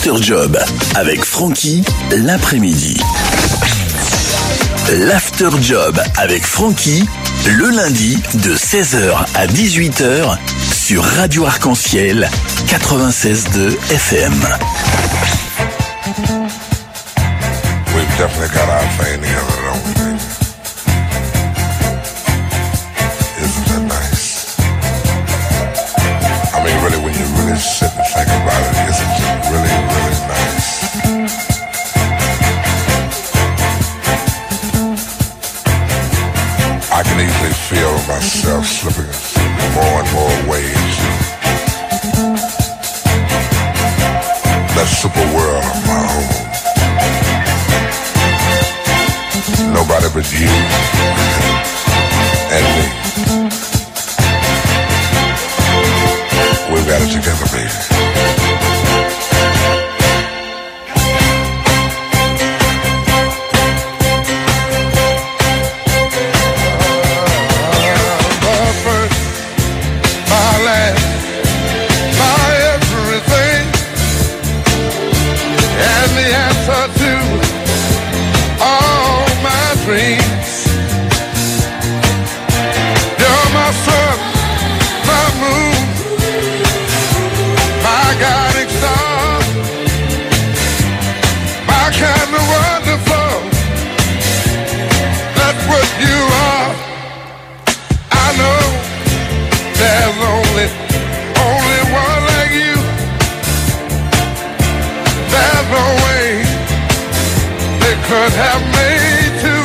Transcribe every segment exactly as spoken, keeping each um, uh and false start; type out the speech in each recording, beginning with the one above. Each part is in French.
l'After Job avec Francky l'après-midi. L'After Job avec Francky le lundi de seize heures à dix-huit heures sur Radio Arc-en-Ciel quatre-vingt-seize deux F M. We've definitely got our thing together, don't we, baby? Isn't that nice? I mean, really, when you really sit and think about it, isn't it really, really nice? I can easily feel myself slipping more and more ways. That super world of my own. Nobody but you and me. We've got it together, baby. Could have made two.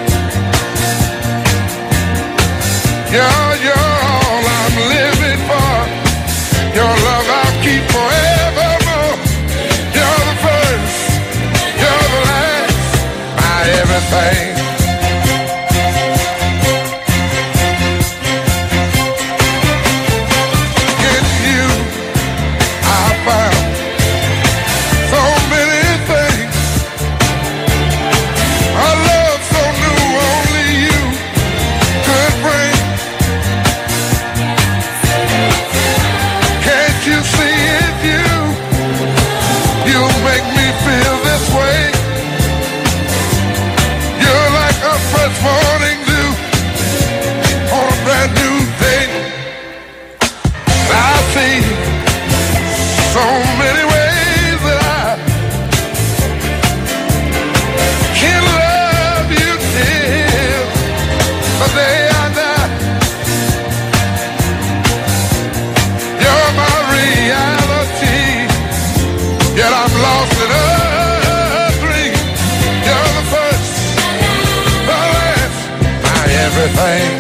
You're, you're all I'm living for. Your love I'll keep forevermore. You're the first, you're the last, my everything. In you I found so many things. A love so new only you could bring. Can't you see it, you? You make me feel this way. You're like a fresh morning dew on a brand new day. I see so many ways that I can love you till the day I die. You're my reality, yet I'm lost in a dream. You're the first, the last, my everything.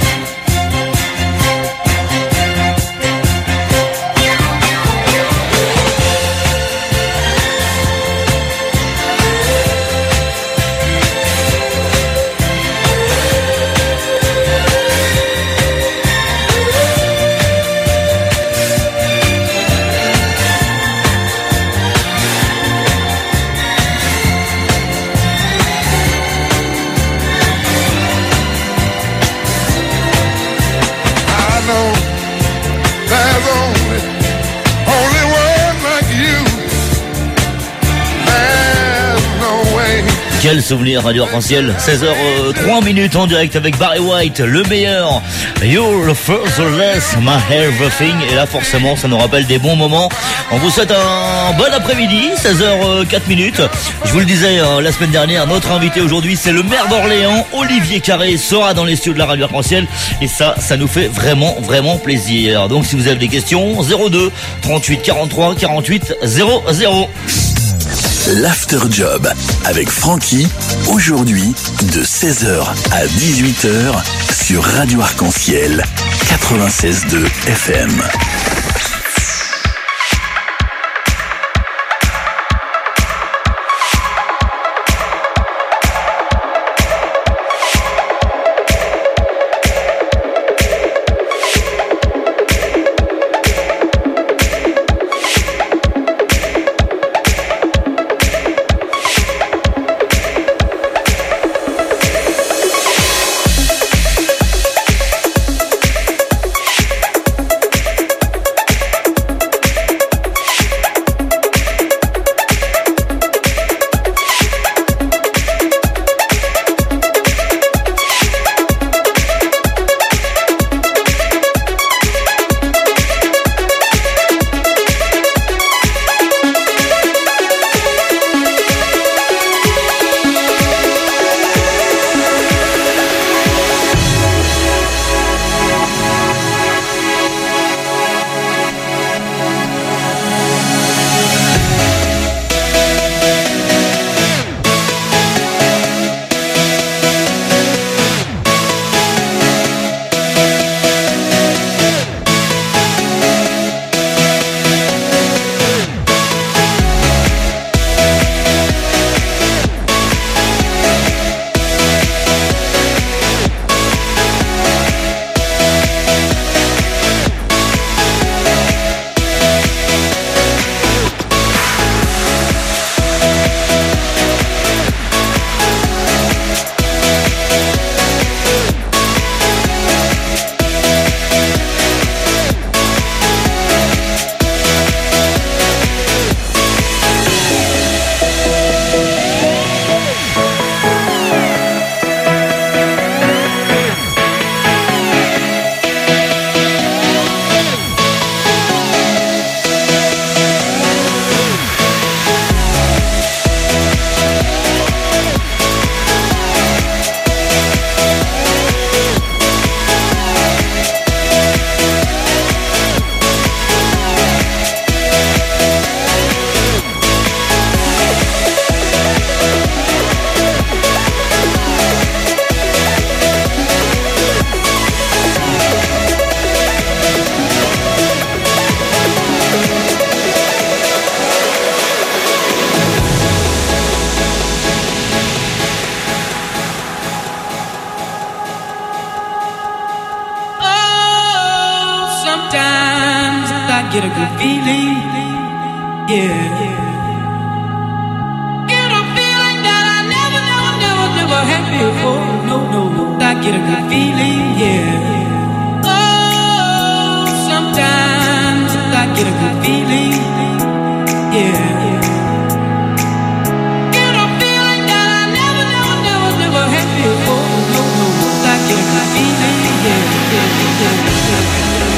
Quel souvenir, Radio Arc-en-Ciel. seize heures trois minutes en direct avec Barry White, le meilleur. You're the first, the last, my everything. Et là, forcément, ça nous rappelle des bons moments. On vous souhaite un bon après-midi, seize heures quatre minutes. Je vous le disais euh, la semaine dernière, notre invité aujourd'hui, c'est le maire d'Orléans, Olivier Carré, sera dans les studios de la Radio Arc-en-Ciel. Et ça, ça nous fait vraiment, vraiment plaisir. Donc, si vous avez des questions, zéro deux trente-huit quarante-trois quarante-huit zéro zéro. L'After Job avec Francky, aujourd'hui de seize heures à dix-huit heures sur Radio Arc-en-Ciel quatre-vingt-seize deux F M. get a good feeling, yeah. Get a feeling that I never, never, never, never had before. No, no, no. I get a good feeling, yeah. Oh, sometimes I get a good feeling, yeah. Get a feeling that I never, never, never, never had before. No, no, no. I get a good feeling, yeah, yeah, yeah, yeah.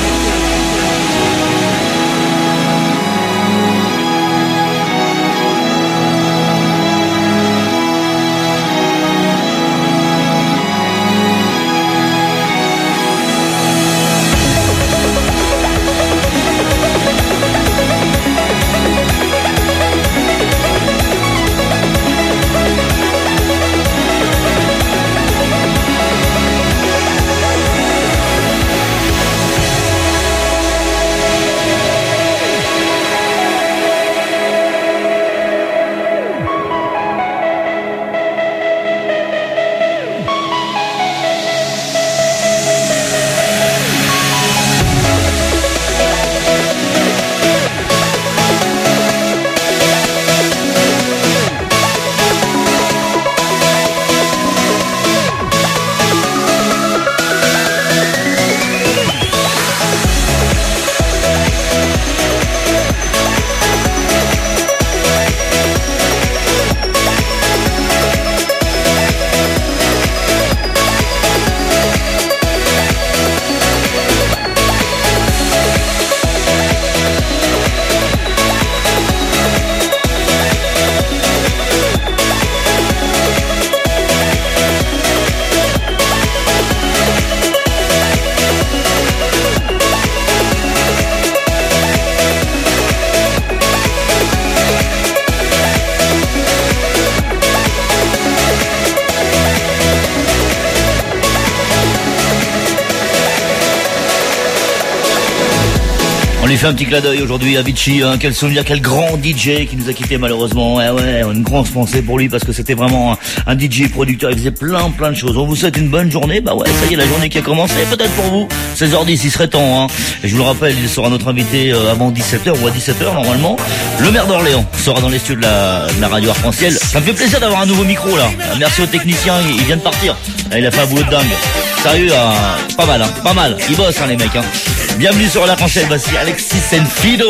On lui fait un petit clin d'œil aujourd'hui à Avicii, hein. Quel souvenir, quel grand D J qui nous a quitté malheureusement. Ouais, ouais, une grosse pensée pour lui parce que c'était vraiment un, un D J producteur, il faisait plein plein de choses. On vous souhaite une bonne journée. Bah ouais, ça y est, la journée qui a commencé, peut-être pour vous. seize heures dix, il serait temps, hein. Et je vous le rappelle, il sera notre invité euh, avant dix-sept heures ou à dix-sept heures normalement. Le maire d'Orléans sera dans les studios de la, de la radio Arc-en-Ciel. Ça me fait plaisir d'avoir un nouveau micro là. Merci au technicien, il, il vient de partir. Là, il a fait un boulot de dingue. Sérieux, hein, pas mal, hein, pas mal. Ils bossent, hein, les mecs, hein. Bienvenue sur l'Arc-en-Ciel, voici Alexis Senfido.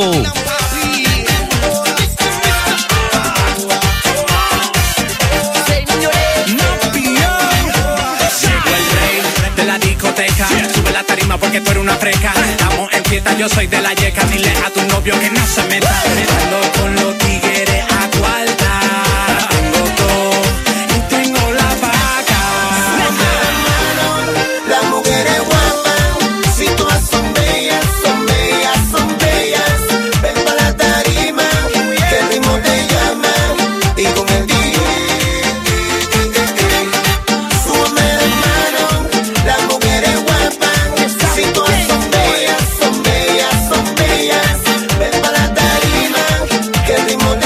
Sube la tarima porque tú eres una freca. Estamos en fiesta, yo soy de la yeca. Dile a tu novio que no se meta. Ando con los tigres a cuarta. Tengo todo y tengo la vaca. Las mujeres guapas, si todas son bellas, son bellas, son bellas. Ven pa' la tarima, que el ritmo te llama. Y con el D J, súbame la mano. Las mujeres guapas, si todas son bellas, son bellas, son bellas. Ven pa' la tarima, que el ritmo te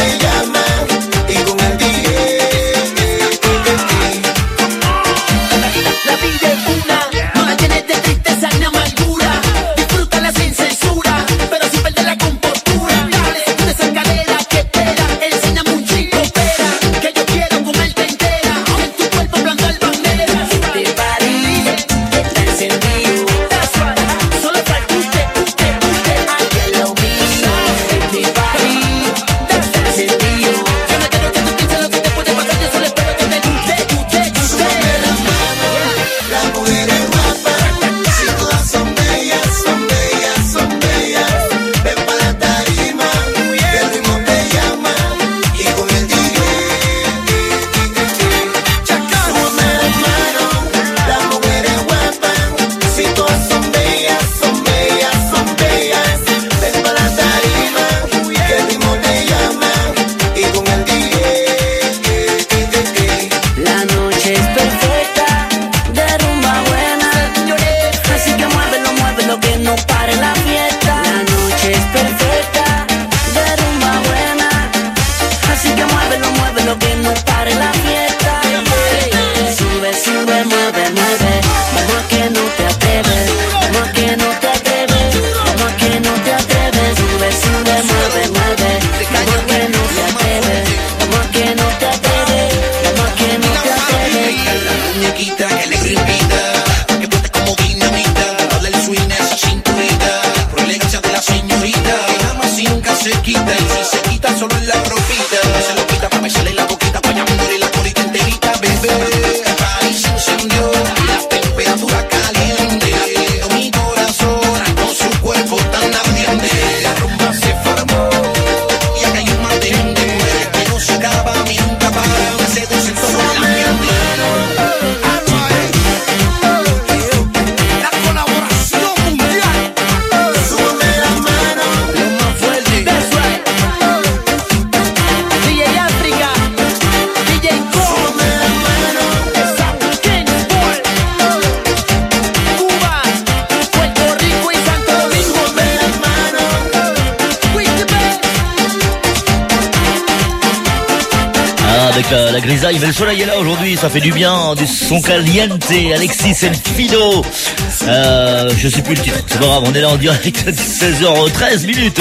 avec la, la grisaille, mais le soleil est là aujourd'hui, ça fait du bien, du son caliente, Alexis Elfido. Euh, je sais plus le titre, c'est pas grave, on est là en direct à seize heures treize minutes.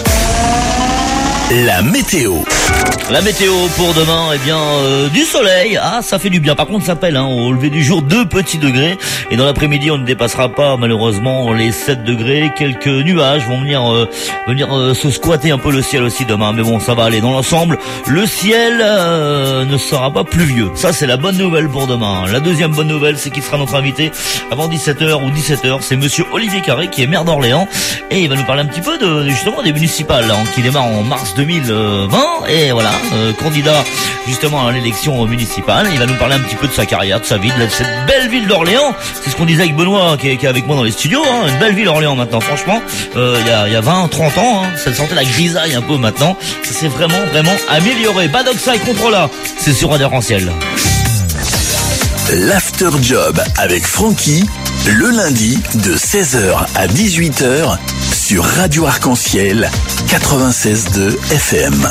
La météo. La météo pour demain, eh bien, euh, du soleil. Ah, ça fait du bien. Par contre, ça pèle, hein, au lever du jour, deux petits degrés. Et dans l'après-midi, on ne dépassera pas, malheureusement, les sept degrés. Quelques nuages vont venir, euh, venir euh, se squatter un peu le ciel aussi demain. Mais bon, ça va aller. Dans l'ensemble, le ciel euh, ne sera pas pluvieux. Ça, c'est la bonne nouvelle pour demain. La deuxième bonne nouvelle, c'est qu'il sera notre invité avant dix-sept heures ou dix-sept heures. C'est monsieur Olivier Carré, qui est maire d'Orléans. Et il va nous parler un petit peu de, justement, des municipales, hein, qui démarrent en mars deux mille vingt. Et voilà. Euh, candidat justement à l'élection municipale. Il va nous parler un petit peu de sa carrière, de sa vie, de cette belle ville d'Orléans. C'est ce qu'on disait avec Benoît qui est, qui est avec moi dans les studios, hein. Une belle ville Orléans maintenant, franchement. Euh, il y a, il y a vingt, trente ans, hein. Ça sentait la grisaille un peu maintenant. Ça s'est vraiment, vraiment amélioré. Badoxa et Controla, c'est sur Radio Arc-en-Ciel. L'After Job avec Francky, le lundi de seize heures à dix-huit heures sur Radio Arc-en-Ciel quatre-vingt-seize deux F M.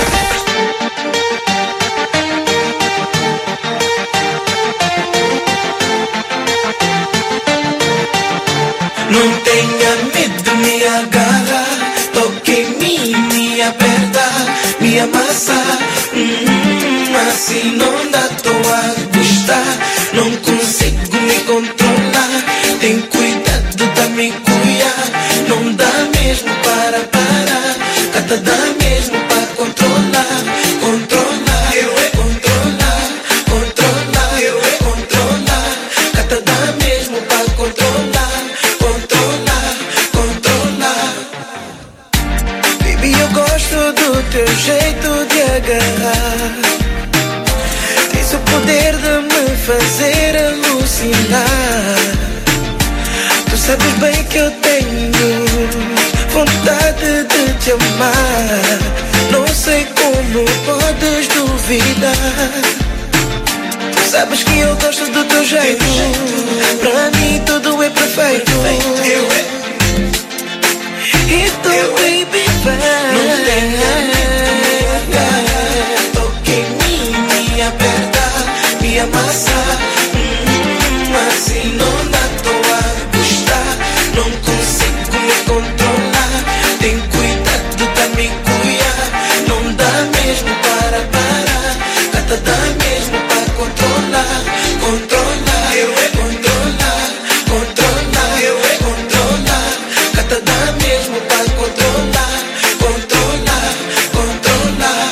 Não tenha medo, me agarra, toque em mim, me aperta, me amassa. Hum, assim não dá, tô a gostar, não consigo me controlar. Tem cuidado da me cuidar, não dá mesmo para parar, cata dá mesmo para controlar, controlar, eu é controlar, controlar, eu é controlar, cata dá mesmo para controlar. Teu jeito de agarrar tens o poder de me fazer alucinar. Tu sabes bem que eu tenho vontade de te amar. Não sei como podes duvidar. Tu sabes que eu gosto do teu jeito. Pra mim tudo é perfeito. Eu é. E tu, baby, vai. Não tenha medo, toque em mim, me aperta, me amassa. Hum, assim não dá, tô a gostar, não consigo me controlar. Tem cuidado da me cuidar, não dá mesmo para parar, cata dá mesmo para controlar, controlar, eu é controlar, controlar, eu é controlar, cata dá mesmo para controlar, controlar, controlar.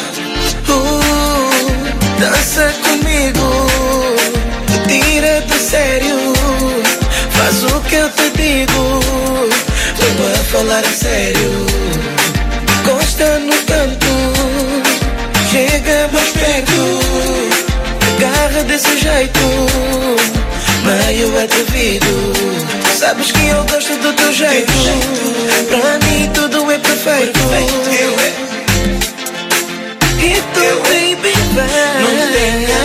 Uh, dança comigo, tira do sério, faz o que eu te digo, tô a falar a sério. Encosta no canto, chega mais perto, agarra desse jeito, meio atrevido. Sabes que eu gosto do teu jeito. Pra mim tudo é perfeito. Eu é. E tu, baby, vai. Não tenha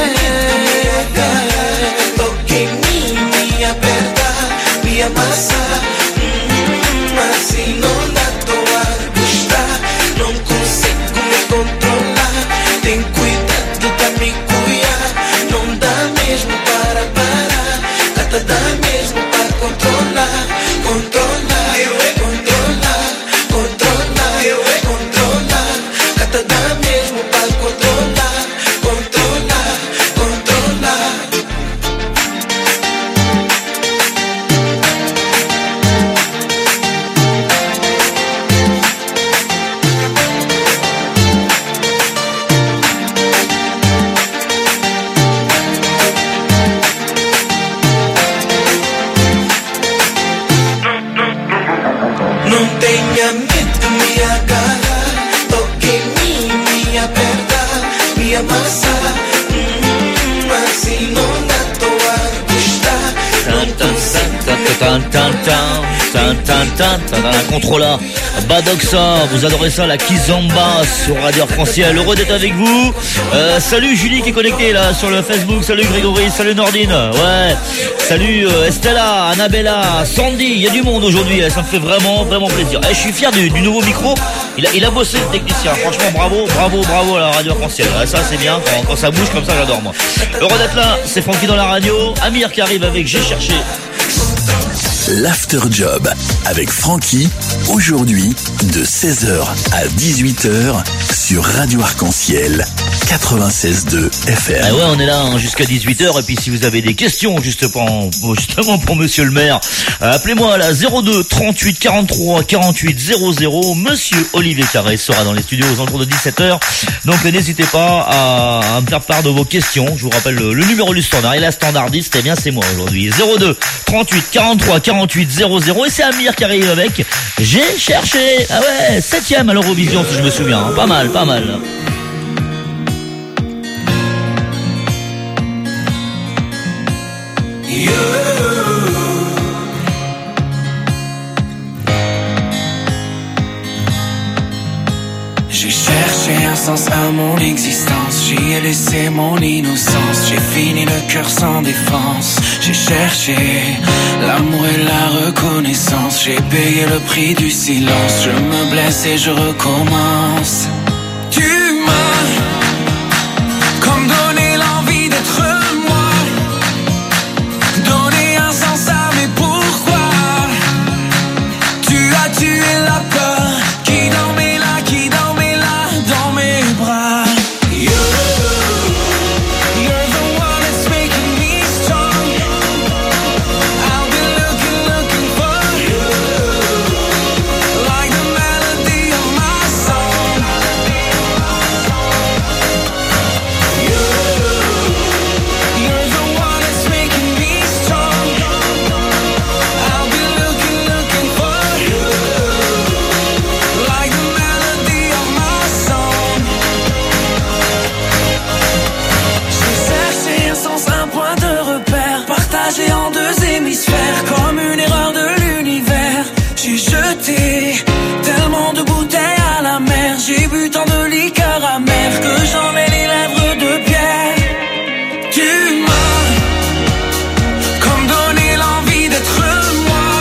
medo, toque em mim, me aperta, me amassa. Hum, assim não dá, tô a gostar, não consigo me controlar. Tem cuidado da me cuidar, não dá mesmo para parar, cata dá mesmo para controlar, controlar, eu é controlar, controlar, eu é controlar, cata dá mesmo para controlar, controlar, controlar. Não tenha medo, me agarra, toque em mim, me aperta, me amassa. Hum, assim não dá, tô a gostar, não consigo. Controla, Badoxa, vous adorez ça, la Kizomba sur Radio Arc-en-Ciel. Heureux d'être avec vous. Euh, salut Julie qui est connectée là sur le Facebook. Salut Grégory, salut Nordine. Ouais. Salut euh, Estella, Annabella, Sandy. Il y a du monde aujourd'hui. Ça me fait vraiment, vraiment plaisir. Eh, je suis fier du, du nouveau micro. Il a, il a bossé le technicien. Franchement, bravo, bravo, bravo à la radio arc-en-ciel. Ah, ça, c'est bien. Quand, quand ça bouge comme ça, j'adore, moi. Heureux d'être là. C'est Francky dans la radio. Amir qui arrive avec J'ai cherché. L'After Job avec Francky, aujourd'hui de seize heures à dix-huit heures sur Radio Arc-en-Ciel quatre-vingt-seize deux F M. Ah ouais, on est là hein, jusqu'à dix-huit heures et puis si vous avez des questions justement, justement pour monsieur le maire, euh, appelez-moi à la zéro deux trente-huit quarante-trois quarante-huit zéro zéro. Monsieur Olivier Carré sera dans les studios aux alentours de dix-sept heures. Donc n'hésitez pas à, à me faire part de vos questions. Je vous rappelle le, le numéro du standard et la standardiste, eh bien c'est moi aujourd'hui. zéro deux trente-huit quarante-trois quarante-huit zéro zéro et c'est Amir qui arrive avec J'ai cherché. Ah ouais, septième à l'Eurovision si je me souviens. Hein. Pas mal, pas mal. J'ai cherché un sens à mon existence, j'y ai laissé mon innocence, j'ai fini le cœur sans défense. J'ai cherché l'amour et la reconnaissance, j'ai payé le prix du silence, je me blesse et je recommence. Tu m'as comme donné l'envie d'être moi, donné un sens à mes pourquoi. Tu as tué la peur qui dormait là, qui dormait là dans mes bras. You, you're the one that's making me strong. I'll be looking, looking for you, like the melody of my song. You, you're the one that's making me strong. I'll be looking, looking for you, like the melody of my song. J'ai cherché un sens, un point de repère, partagé en deux hémisphères, comme une erreur de l'univers. J'ai jeté tellement de bouteilles à la mer, j'ai bu tant de liqueurs amères que j'en ai les lèvres de pierre. Tu m'as comme donné l'envie d'être moi,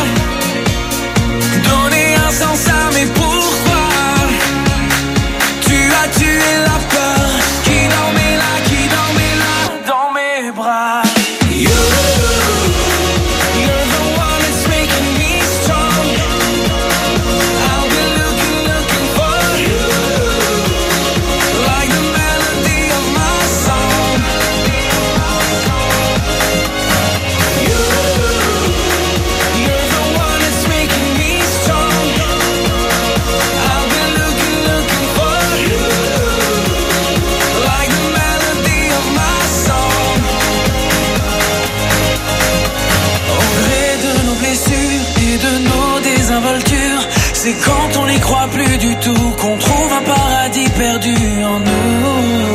donné un sens à mes pourquoi. Tu as tué la peur qui dormait là, qui dormait là dans mes bras. You, you're the one that's making me strong. I'll be looking, looking for you, like the melody of my song. You, you're the one that's making me strong. I'll be looking, looking for you, like the melody of my song. Au gré de nos blessures et de nos désinvoltures, c'est quand on n'y croit plus du tout qu'on trouve un paradis perdu en nous.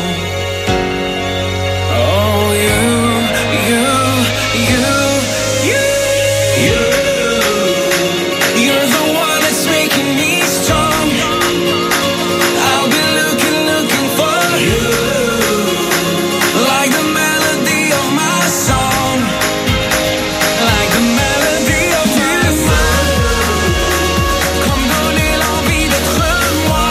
Oh, you, you, you, you, you. You're the one that's making me strong. I'll be looking, looking for you, like the melody of my song, like the melody of your song. Comme donner l'envie d'être moi,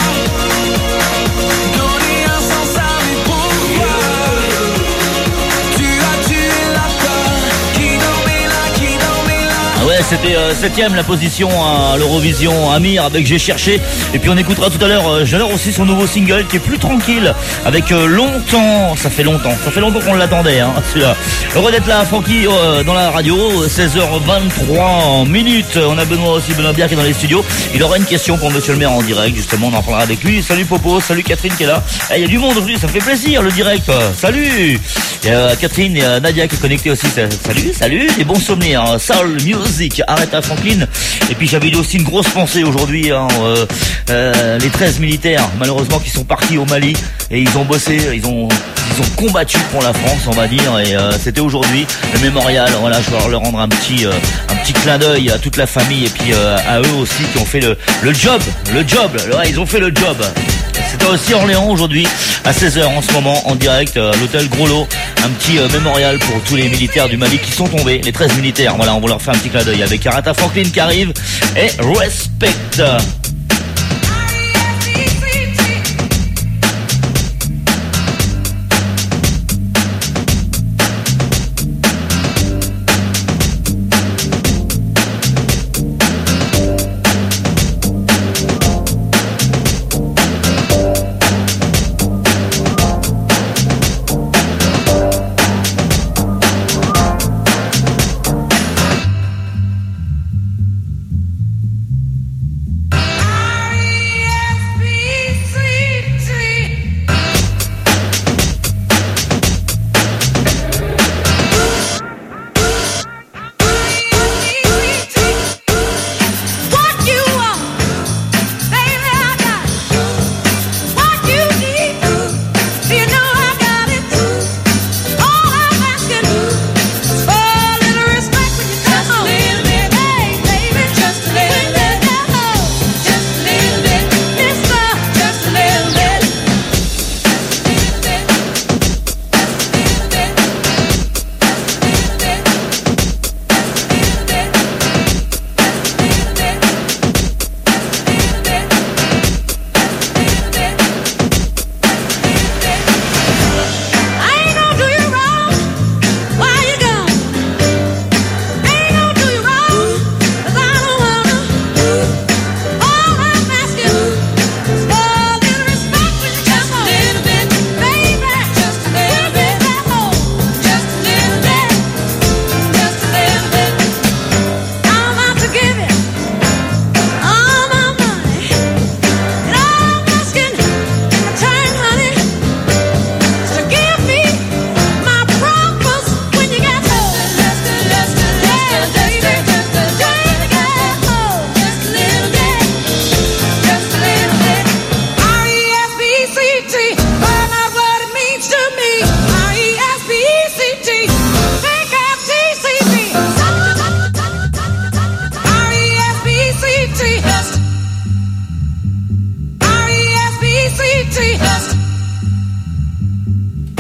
donner un sens à mes pourquoi. Tu as tué la peur qui dormait là, qui dormait là. Ah ouais, c'était euh, septième la position à l'Eurovision. Amir avec J'ai cherché. Et puis on écoutera tout à l'heure, euh, j'adore aussi son nouveau single qui est plus tranquille avec euh, Longtemps. Ça fait longtemps, ça fait longtemps qu'on l'attendait hein, celui-là. Heureux d'être là, Francky, euh, dans la radio, seize heures vingt-trois minutes. On a Benoît aussi, Benoît Bière qui est dans les studios. Il aura une question pour monsieur le maire en direct, justement, on en parlera avec lui. Salut Popo, salut Catherine qui est là. Il eh, y a du monde aujourd'hui, ça fait plaisir le direct. euh, Salut. Il y a Catherine et euh, Nadia qui est connectée aussi. Salut, salut, des bons souvenirs. Soul Music, arrête à Franklin. Et puis j'avais aussi une grosse pensée aujourd'hui, hein, euh, euh, les treize militaires, malheureusement, qui sont partis au Mali et ils ont bossé, ils ont, ils ont combattu pour la France, on va dire, et euh, c'était aujourd'hui le mémorial. Voilà, je vais leur rendre un petit, euh, un petit clin d'œil à toute la famille et puis euh, à eux aussi qui ont fait le, le job, le job. Ouais, ils ont fait le job. C'était aussi Orléans aujourd'hui à seize heures en ce moment en direct à l'hôtel Gros-Lot, un petit euh, mémorial pour tous les militaires du Mali qui sont tombés, les treize militaires. Voilà, on va leur faire un petit clin d'œil avec Aretha Franklin qui arrive et Respect.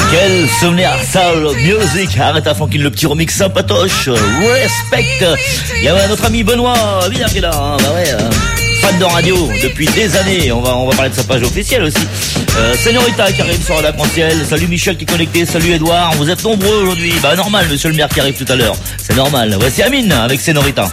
Quel souvenir, soul music. Arrête à Franklin, le petit remix sympatoche. Respect. Il y a notre ami Benoît, bien qu'il est là, hein, bah ouais, euh, fan de radio depuis des années. On va, on va parler de sa page officielle aussi. Euh, Señorita qui arrive sur Radio Arc-en-Ciel. Salut Michel qui est connecté. Salut Edouard. Vous êtes nombreux aujourd'hui. Bah normal, monsieur le maire qui arrive tout à l'heure. C'est normal. Voici Amine avec Señorita.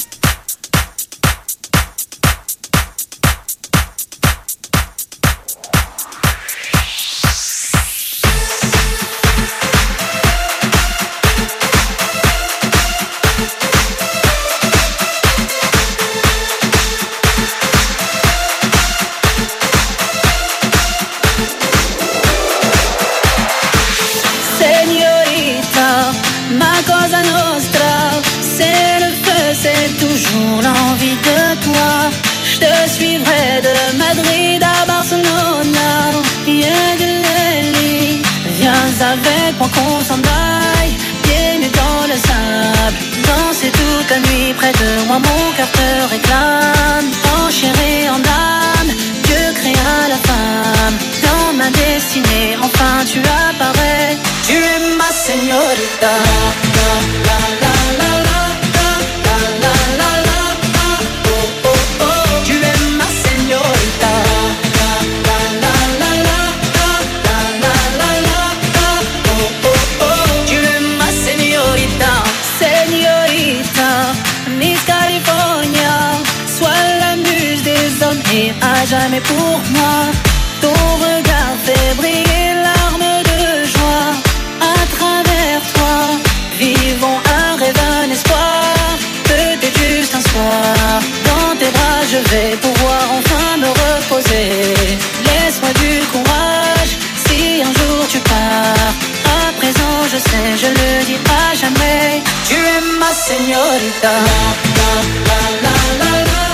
Avec moi qu'on s'en aille, pieds nus dans le sable, danser toute la nuit près de moi, mon cœur te réclame. En chair et en âme, Dieu créa la femme. Dans ma destinée, enfin tu apparais. Tu es ma señorita. La, la, la, la, la, la, la, la, la, la, oh, oh, oh. Tu es ma señorita. À jamais pour moi, ton regard fait briller larmes de joie. À travers toi, vivons un rêve, un espoir. Peut-être juste un soir, dans tes bras je vais pouvoir enfin me reposer. Laisse-moi du courage, si un jour tu pars. À présent je sais, je le dis à jamais. Tu es ma señorita. La, la, la, la, la, la.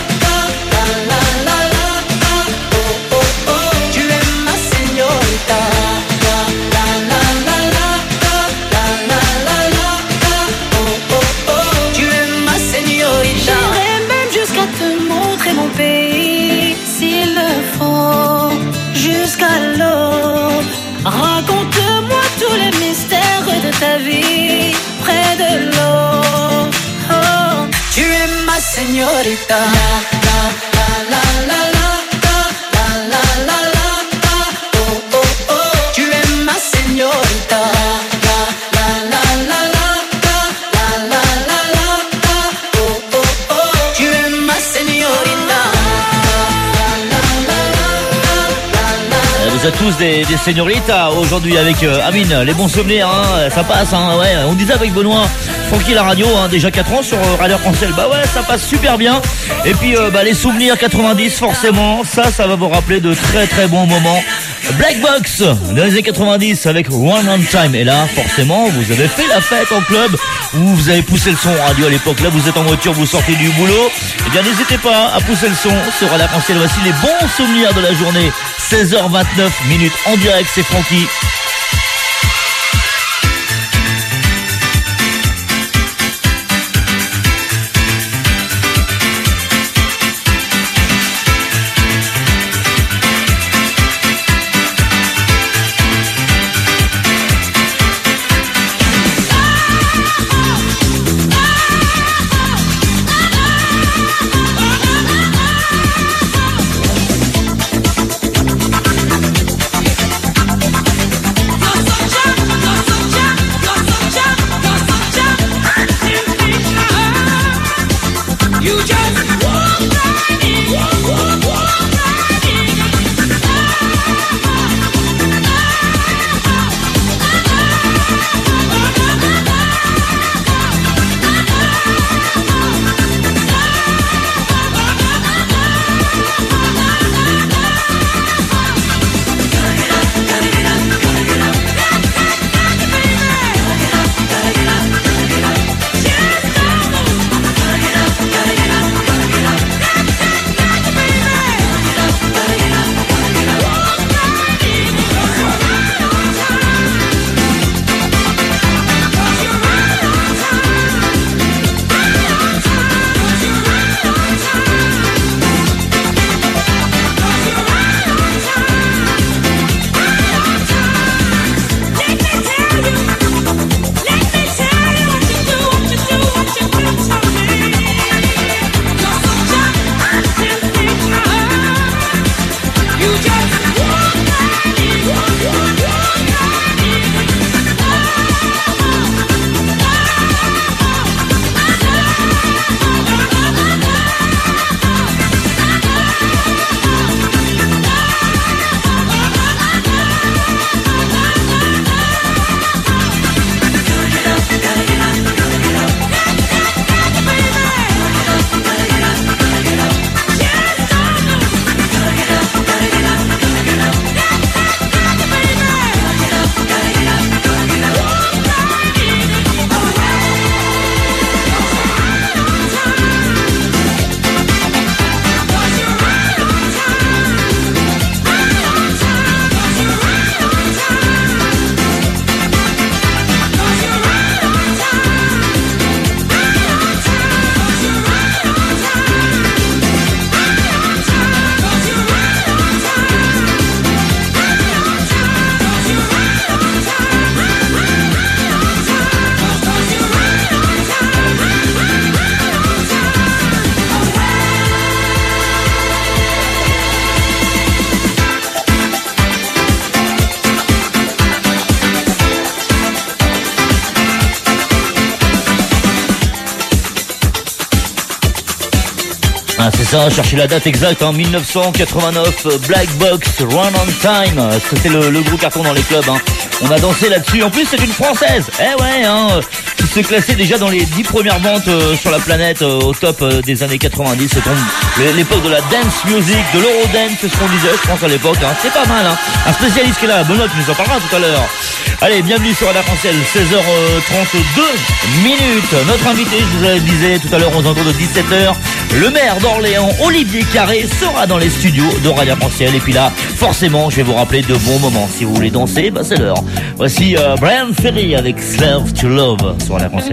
Raconte-moi tous les mystères de ta vie près de l'eau. Oh, tu es ma señorita. La, la, la, la, la, la, la, la, la, la, oh, oh, oh. Tu es ma señorita. La, la, la, la, la, la, la, la, la, la, oh, oh, oh. Tu es ma señorita. Vous êtes tous des, des señoritas aujourd'hui avec euh, Amine, les bons souvenirs, hein, ça passe, hein, ouais. On disait avec Benoît, Francky la radio, hein, déjà quatre ans sur euh, Radio Arc-en-Ciel, bah ouais, ça passe super bien. Et puis euh, bah, les souvenirs quatre-vingt-dix, forcément, ça, ça va vous rappeler de très très bons moments. Black Box, dans les années quatre-vingt-dix avec One on Time. Et là, forcément, vous avez fait la fête en club, ou vous avez poussé le son radio à l'époque. Là, vous êtes en voiture, vous sortez du boulot. Eh bien, n'hésitez pas à pousser le son sur Radio Arc-en-Ciel. Voici les bons souvenirs de la journée. seize heures vingt-neuf minutes en direct, c'est Francky. We'll be right back. Ah, c'est ça, cherchez la date exacte, hein, mille neuf cent quatre-vingt-neuf, Black Box, Run on Time, c'était le, le gros carton dans les clubs, hein. On a dansé là-dessus, en plus c'est une française, eh ouais, hein, qui se classait déjà dans les dix premières ventes euh, sur la planète, euh, au top euh, des années quatre-vingt-dix, c'est l'époque de la dance music, de l'eurodance, c'est ce qu'on disait, je pense à l'époque, hein. C'est pas mal, hein. Un spécialiste qui est là, Benoît, tu nous en parleras tout à l'heure. Allez, bienvenue sur Radio Arc-en-Ciel, seize heures trente-deux minutes. Notre invité, je vous le disais tout à l'heure aux alentours de dix-sept heures, le maire d'Orléans, Olivier Carré, sera dans les studios de Radio Arc-en-Ciel. Et puis là, forcément, je vais vous rappeler de bons moments. Si vous voulez danser, bah c'est l'heure. Voici euh, Brian Ferry avec Slave to Love sur Radio Arc-en-Ciel.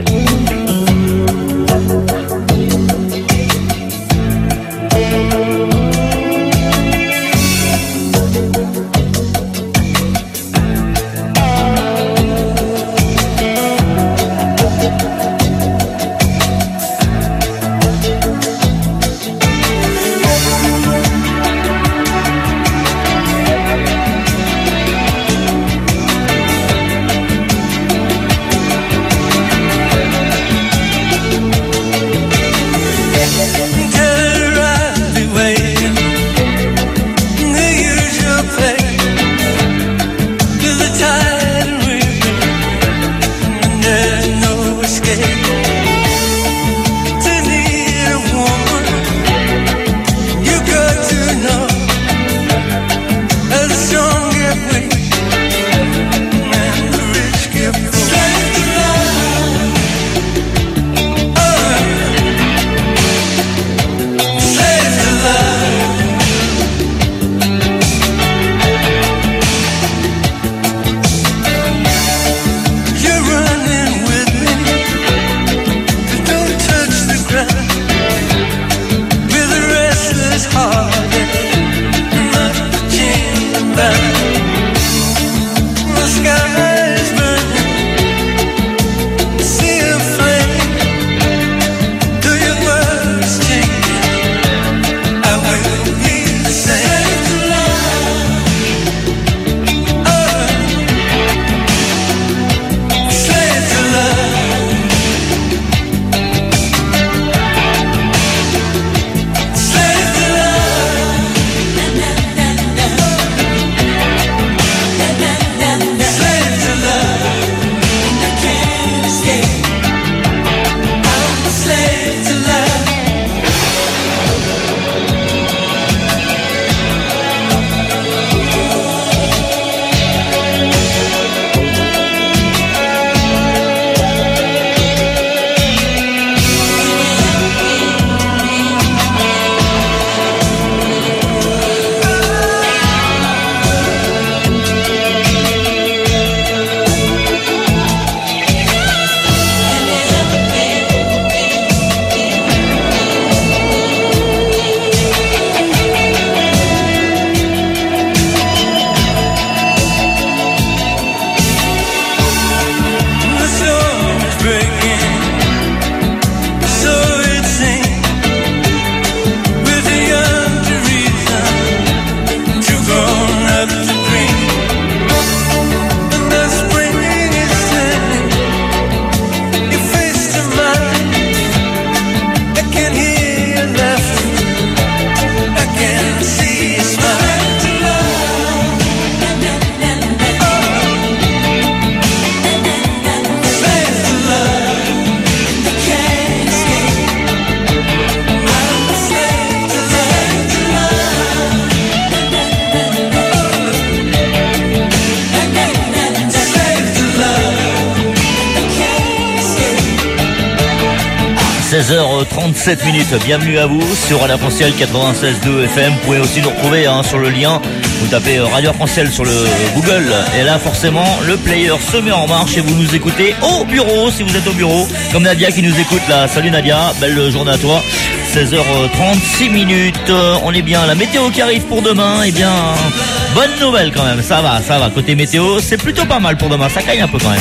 seize heures trente-sept minutes, bienvenue à vous sur Radio Arc-en-Ciel quatre-vingt-seize virgule deux F M. Vous pouvez aussi nous retrouver hein, sur le lien, vous tapez Radio Arc-en-Ciel sur le Google et là forcément le player se met en marche et vous nous écoutez au bureau si vous êtes au bureau, comme Nadia qui nous écoute là. Salut Nadia, belle journée à toi. Seize heures trente-six minutes, on est bien. La météo qui arrive pour demain, eh bien bonne nouvelle quand même, ça va, ça va. Côté météo, c'est plutôt pas mal pour demain, ça caille un peu quand même.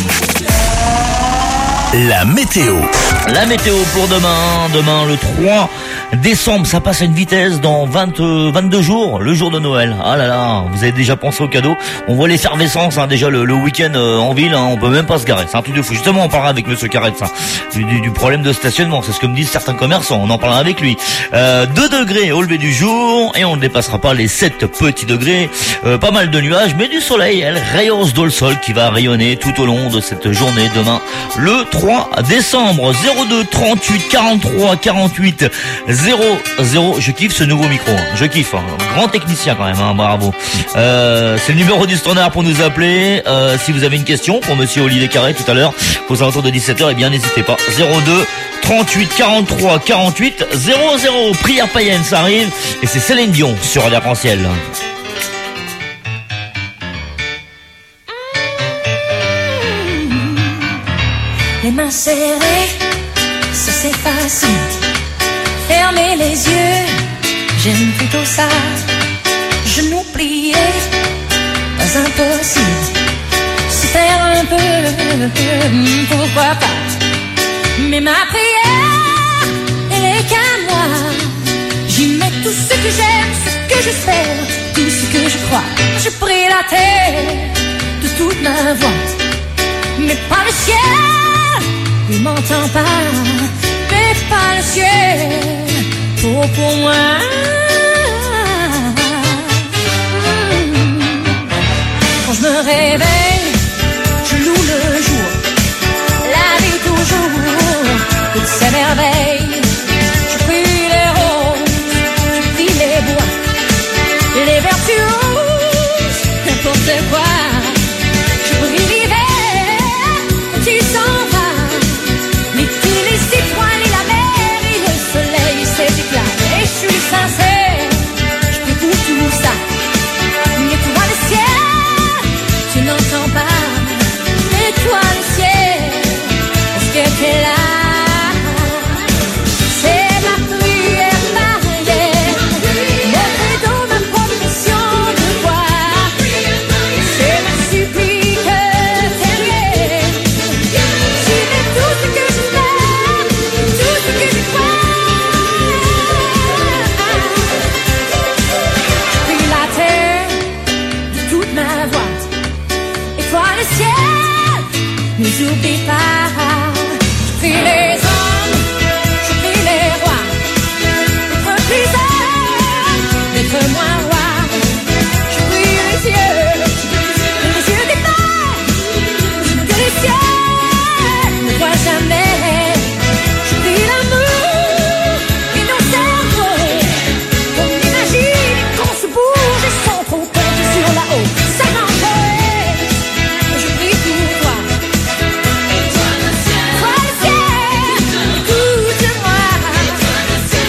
La météo. La météo pour demain, demain le trois décembre, ça passe à une vitesse dans vingt, vingt-deux jours, le jour de Noël. Ah là là, vous avez déjà pensé au cadeau. On voit l'effervescence, hein, déjà le, le week-end euh, en ville, hein, on peut même pas se garer. C'est un truc de fou. Justement, on parlera avec Monsieur Carrette, ça, du, du, du problème de stationnement. C'est ce que me disent certains commerçants. On en parlera avec lui. Euh, deux degrés au lever du jour et on ne dépassera pas les sept petits degrés. Euh, pas mal de nuages, mais du soleil. Elle rayonne dans le sol qui va rayonner tout au long de cette journée demain, le trois décembre. Zéro deux trente-huit quarante-trois quarante-huit zéro zéro. Je kiffe ce nouveau micro, hein. Je kiffe, hein. Grand technicien quand même, hein. Bravo. Euh, c'est le numéro du standard pour nous appeler. Euh, si vous avez une question pour Monsieur Olivier Carré tout à l'heure, aux alentours de dix-sept heures, eh bien n'hésitez pas. Zéro deux trente-huit quarante-trois quarante-huit zéro zéro. Prière païenne, ça arrive et c'est Céline Dion sur Radio Arc-en-Ciel. Les mains serrées, ça c'est facile. Fermer les yeux, j'aime plutôt ça. Genoux pliés, pas impossible. Se taire un peu, pourquoi pas. Mais ma prière, elle est qu'à moi. J'y mets tout ce que j'aime, ce que j'espère, tout ce que je crois. Je prie la terre de toute ma voix, mais pas le ciel. Il m'entend pas, mais pas le ciel pour, pour moi. Quand je me réveille, je loue le jour, la vie toujours, toutes ces merveilles. Je prie les roses, je prie les bois, les vertus, n'importe quoi. Je prie l'hiver, tu s'en vas. Les étoiles et la mer et le soleil, ses éclats. Et je suis sincère, je prie pour tout ça. Mais toi le ciel, tu n'entends pas. Mais toi le ciel, est-ce que t'es là? C'est ma prière, ma prière, mon credo, ma profession de foi. C'est ma supplique terrienne. J'y mets tout ce que je fais, tout ce que je crois. Je prie la terre de toute ma voix. Et toi le ciel, ne oublie pas. Je prie les hommes, je prie les rois, d'être plus heureux, d'être moins roi. Je prie les yeux, les yeux des pères, que les cieux ne voient jamais. Je prie l'amour et nos cerveaux, qu'on imagine qu'on se bouge et sans trop compter sur la haut. Ça m'empêche, je prie pour toi. Toi le ciel, écoute-moi. Toi le ciel,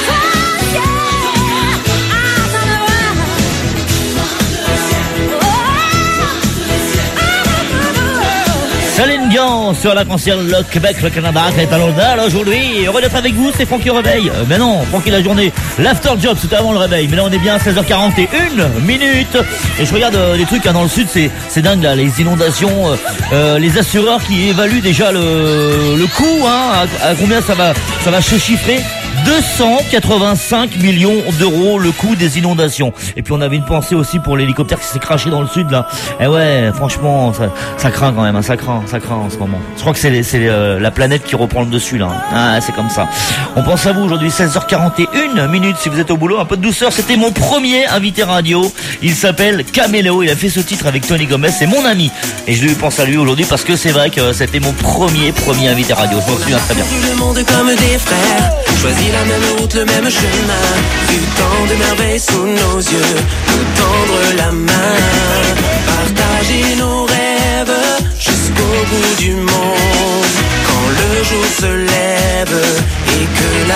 Céline Dion sur la concert le Québec, le Canada, qui est à l'honneur aujourd'hui. Heureux d'être avec vous, c'est Francky au réveil. Euh, mais non, Francky la journée, l'after job, c'était avant le réveil. Mais là on est bien à seize heures quarante et une minutes. Et je regarde euh, les trucs hein, dans le sud, c'est c'est dingue là, les inondations, euh, euh, les assureurs qui évaluent déjà le, le coût, hein, à, à combien ça va, ça va se chiffrer. deux cent quatre-vingt-cinq millions d'euros le coût des inondations. Et puis on avait une pensée aussi pour l'hélicoptère qui s'est craché dans le sud là. Et ouais, franchement, ça, ça craint quand même, hein, ça craint, ça craint en ce moment. Je crois que c'est c'est euh, la planète qui reprend le dessus là. Ah, c'est comme ça. On pense à vous aujourd'hui, seize heures quarante et une minutes si vous êtes au boulot. Un peu de douceur, c'était mon premier invité radio. Il s'appelle Caméléo, il a fait ce titre avec Tony Gomez, c'est mon ami. Et je lui pense à lui aujourd'hui parce que c'est vrai que c'était mon premier, premier invité radio. Je m'en souviens très bien. Le monde comme des frères, choisis la même route, le même chemin. Vu tant de merveilles sous nos yeux, nous tendre la main. Partager nos rêves jusqu'au bout du monde. Quand le jour se lève et que la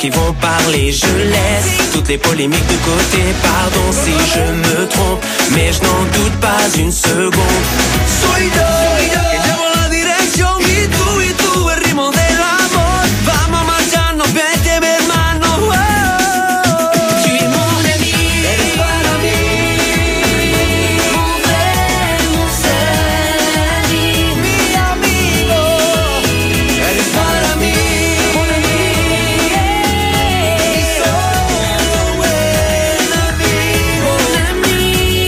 qui vont parler, je laisse toutes les polémiques de côté. Pardon si je me trompe, mais je n'en doute pas une seconde. Soy yo, que llevo la dirección y tú y tú el ritmo del amor. Vamos a marcharnos, vete mi hermano. Oh, tu es mon ami, eres para mí. Mon frère, mon seul ami, mi amigo. Eres para mí, mon ami. Solo buen amigo, mon ami.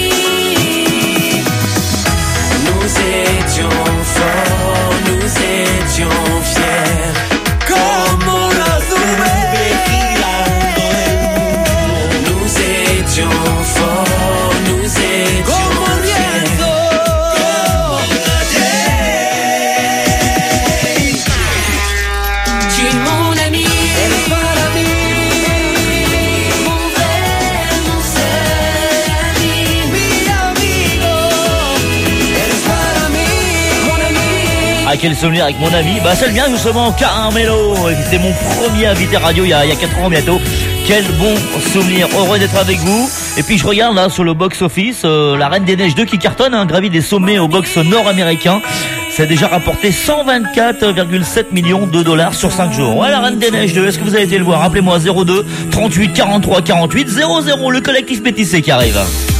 Nous étions forts, nous étions fiers. Como las nubes girando el mundo. Nous étions forts, nous étions como el viento, como nadie. Tu es mon ami, eres para mí. Mon frère, mon seul ami, mi amigo. Eres para mí, mon ami. Ah, quel souvenir avec mon ami. Bah, c'est le mien, justement, Caramelo. C'était mon premier invité radio il y a, il y a quatre ans bientôt. Quel bon souvenir. Heureux d'être avec vous. Et puis, je regarde là, sur le box-office, euh, la Reine des Neiges deux qui cartonne, hein, gravit des sommets au box nord-américain. Ça a déjà rapporté cent vingt-quatre virgule sept millions de dollars sur cinq jours. Ouais, la Reine des Neiges deux. Est-ce que vous avez été le voir? Appelez-moi zéro deux trente-huit quarante-trois quarante-huit zéro zéro, le collectif métissé qui arrive.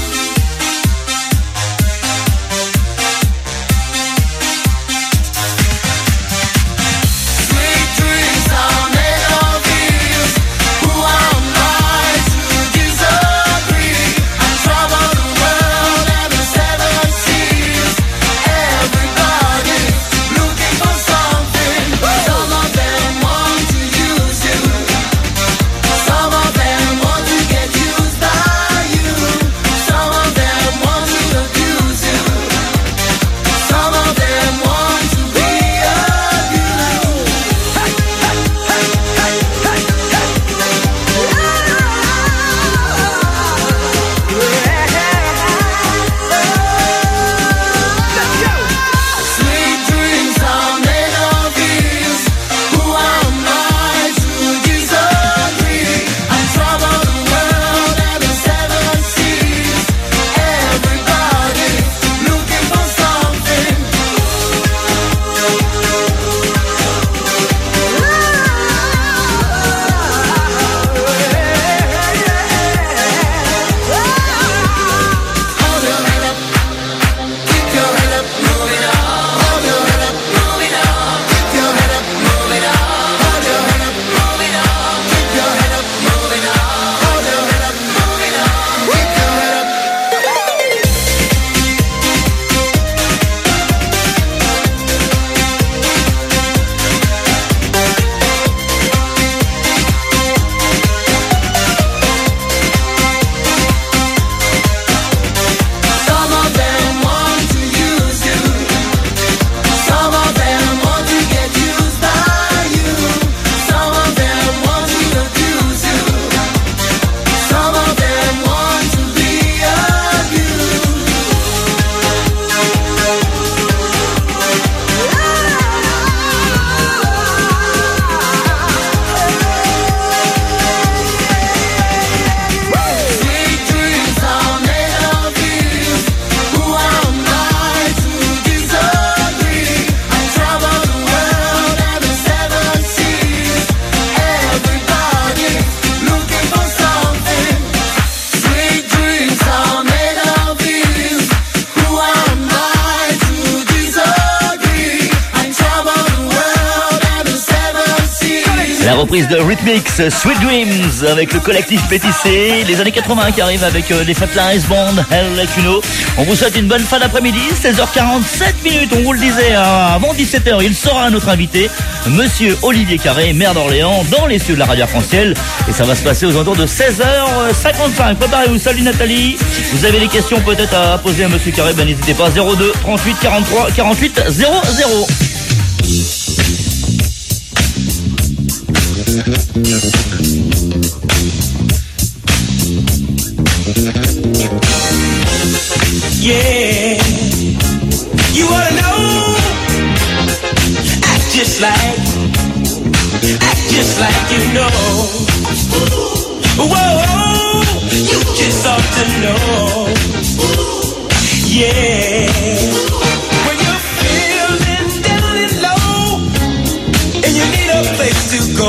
Sweet dreams are made of these. Who am I to disagree? I'm travel the world and the seven seas. Everybody's looking for something. Some of them want to use you. Some of them want to get used by you. Some of them want to abuse you. Some of them want to be abused. Sweet dreams are made of these. Who am I to disagree? I'm travel the world and the seven seas. Everybody's looking for something. Hold your head up, keep your head up, moving on. Hold your head up, moving on. Keep your head up, moving on. Hold your head up, moving on. Keep your head up, moving on. Hold your head up, moving on. Keep your head up. Some of them want to use you. Some of them want to get used by you. Some of them want to abuse you. Some of them want to be abused. Sweet dreams are made of these. Who am I to disagree? I travel the world and the seven seas. Everybody's looking for something. Sweet dreams are made of these. Who am I to disagree? I travel the world and the seven seas. La reprise de Rhythmix, Sweet Dreams, avec le collectif Pétissé. Les années quatre-vingts qui arrivent avec euh, les Fat Lies Band, Hell Like You Know. On vous souhaite une bonne fin d'après-midi, seize heures quarante-sept minutes. On vous le disait, euh, avant dix-sept heures, il sera notre invité, Monsieur Olivier Carré, maire d'Orléans, dans les cieux de la radio arc-en-ciel. Et ça va se passer aux alentours de seize heures cinquante-cinq. Préparez-vous. Salut Nathalie. Vous avez des questions peut-être à poser à Monsieur Carré, ben n'hésitez pas. zéro deux trente-huit quarante-trois quarante-huit zéro zéro. Yeah, you wanna know? Act just like, act just like you know. Whoa, you just ought to know. Yeah. When you're feeling down and low and you need a place to go,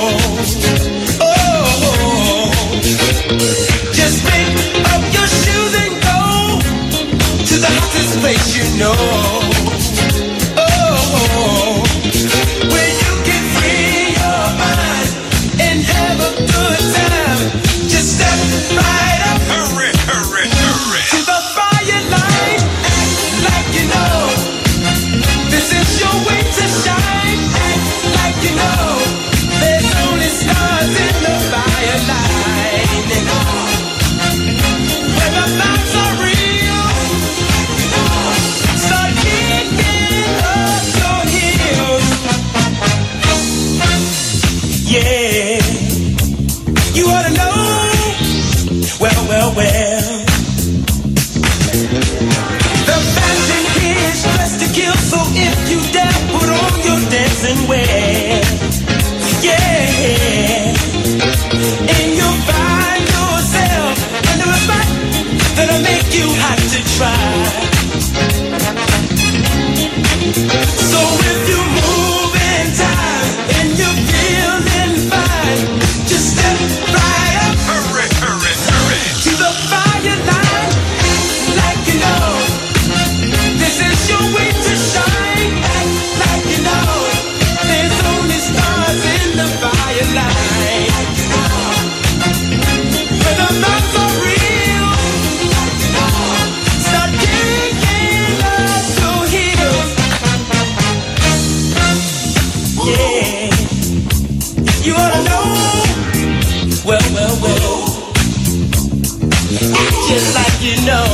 oh, just pick up your shoes and go to the hottest place you know. Oh, where you can free your mind and have a good time. Just step right up, hurry, hurry, hurry, to the fire line. Act like you know this is your way to shine. Act like you know there's only stars in the fire line. And all where the thoughts are real, start kicking up your heels. Yeah, you ought to know. Well, well, well. The fashion is dressed to kill, so if you dare, put on your dancing wear. Yeah, and you'll find yourself under a spot that'll make you hot to try. So if you move in time and you're feeling fine, just step right up, hurry, hurry, hurry, to the fire line. Act like you know this is your way to shine. Act like you know there's only stars in the fire line. Where the thoughts are real, start kicking up your heels. Yeah, you ought to know. Well, well, well, just like you know.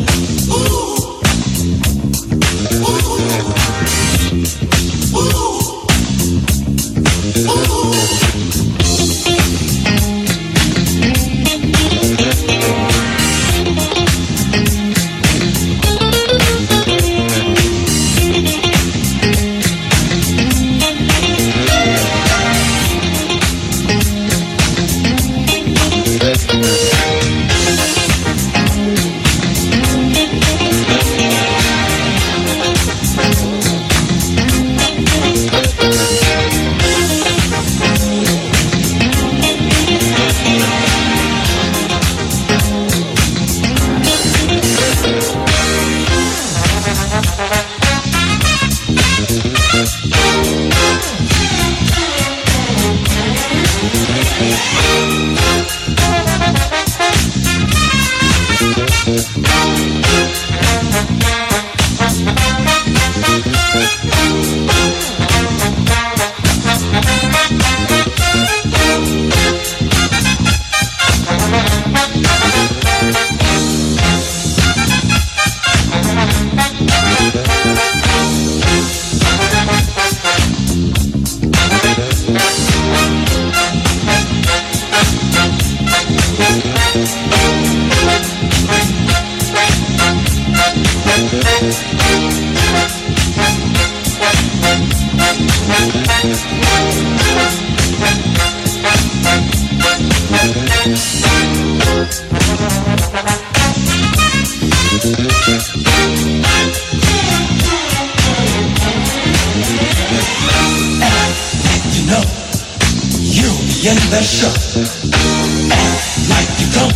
You know, you'll be in the show. Act like you don't,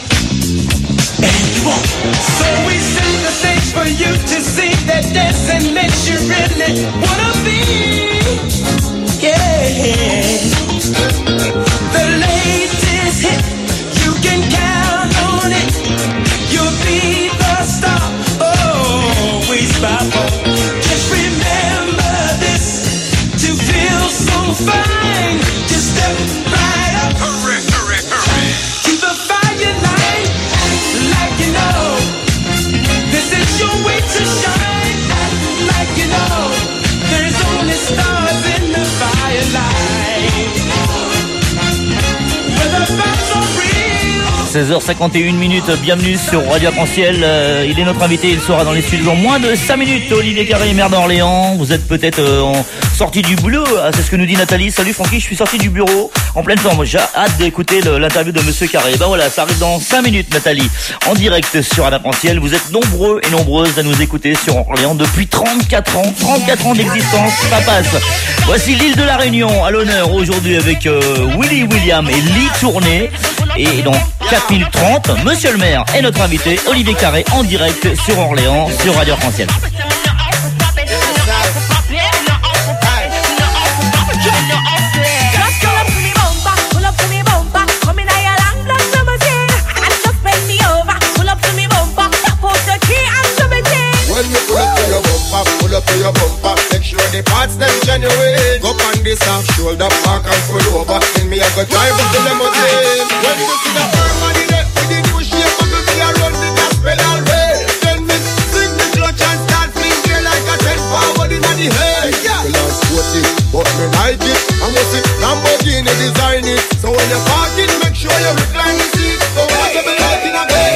and you won't. So we set the stage for you to see that dancing makes you really wanna be. Yeah, the latest hit, you can count on it. You'll be the star, always by phone. Just remember this, to feel so fine, just step right up, hurry, hurry, hurry, to the fire line. Act like you know this is your way to shine. Act like you know there's only stars seize heures cinquante et une minutes, bienvenue sur Radio Arc-en-Ciel. Euh, il est notre invité, il sera dans les studios dans moins de cinq minutes. Olivier Carré, maire d'Orléans. Vous êtes peut-être euh, en sortie du boulot, ah, c'est ce que nous dit Nathalie. Salut Francky, je suis sorti du bureau en pleine forme. J'ai hâte d'écouter le, l'interview de Monsieur Carré. Ben voilà, ça arrive dans cinq minutes Nathalie, en direct sur Radio Arc-en-Ciel. Vous êtes nombreux et nombreuses à nous écouter sur Orléans depuis trente-quatre ans. trente-quatre ans d'existence, ça passe. Voici l'île de la Réunion à l'honneur aujourd'hui avec euh, Willy William et Lee Tourné. Et dans quatre minutes trente, Monsieur le maire est notre invité, Olivier Carré, en direct sur Orléans, sur Radio Arc-en-Ciel. Pull up to your bumper, make sure the parts them genuine. Go on this half shoulder, park and pull over. Then me I go drive with the limousine. When you see the harmony there, with the new shape of the me I run the gas pedal way. Then me sing the clutch and start fling gear like a ten forward in the head. Yeah. Well I'm sporty, but me like it. I must see Lamborghini design it. So when you park it, make sure you recline the seat. So what you be like in a bed.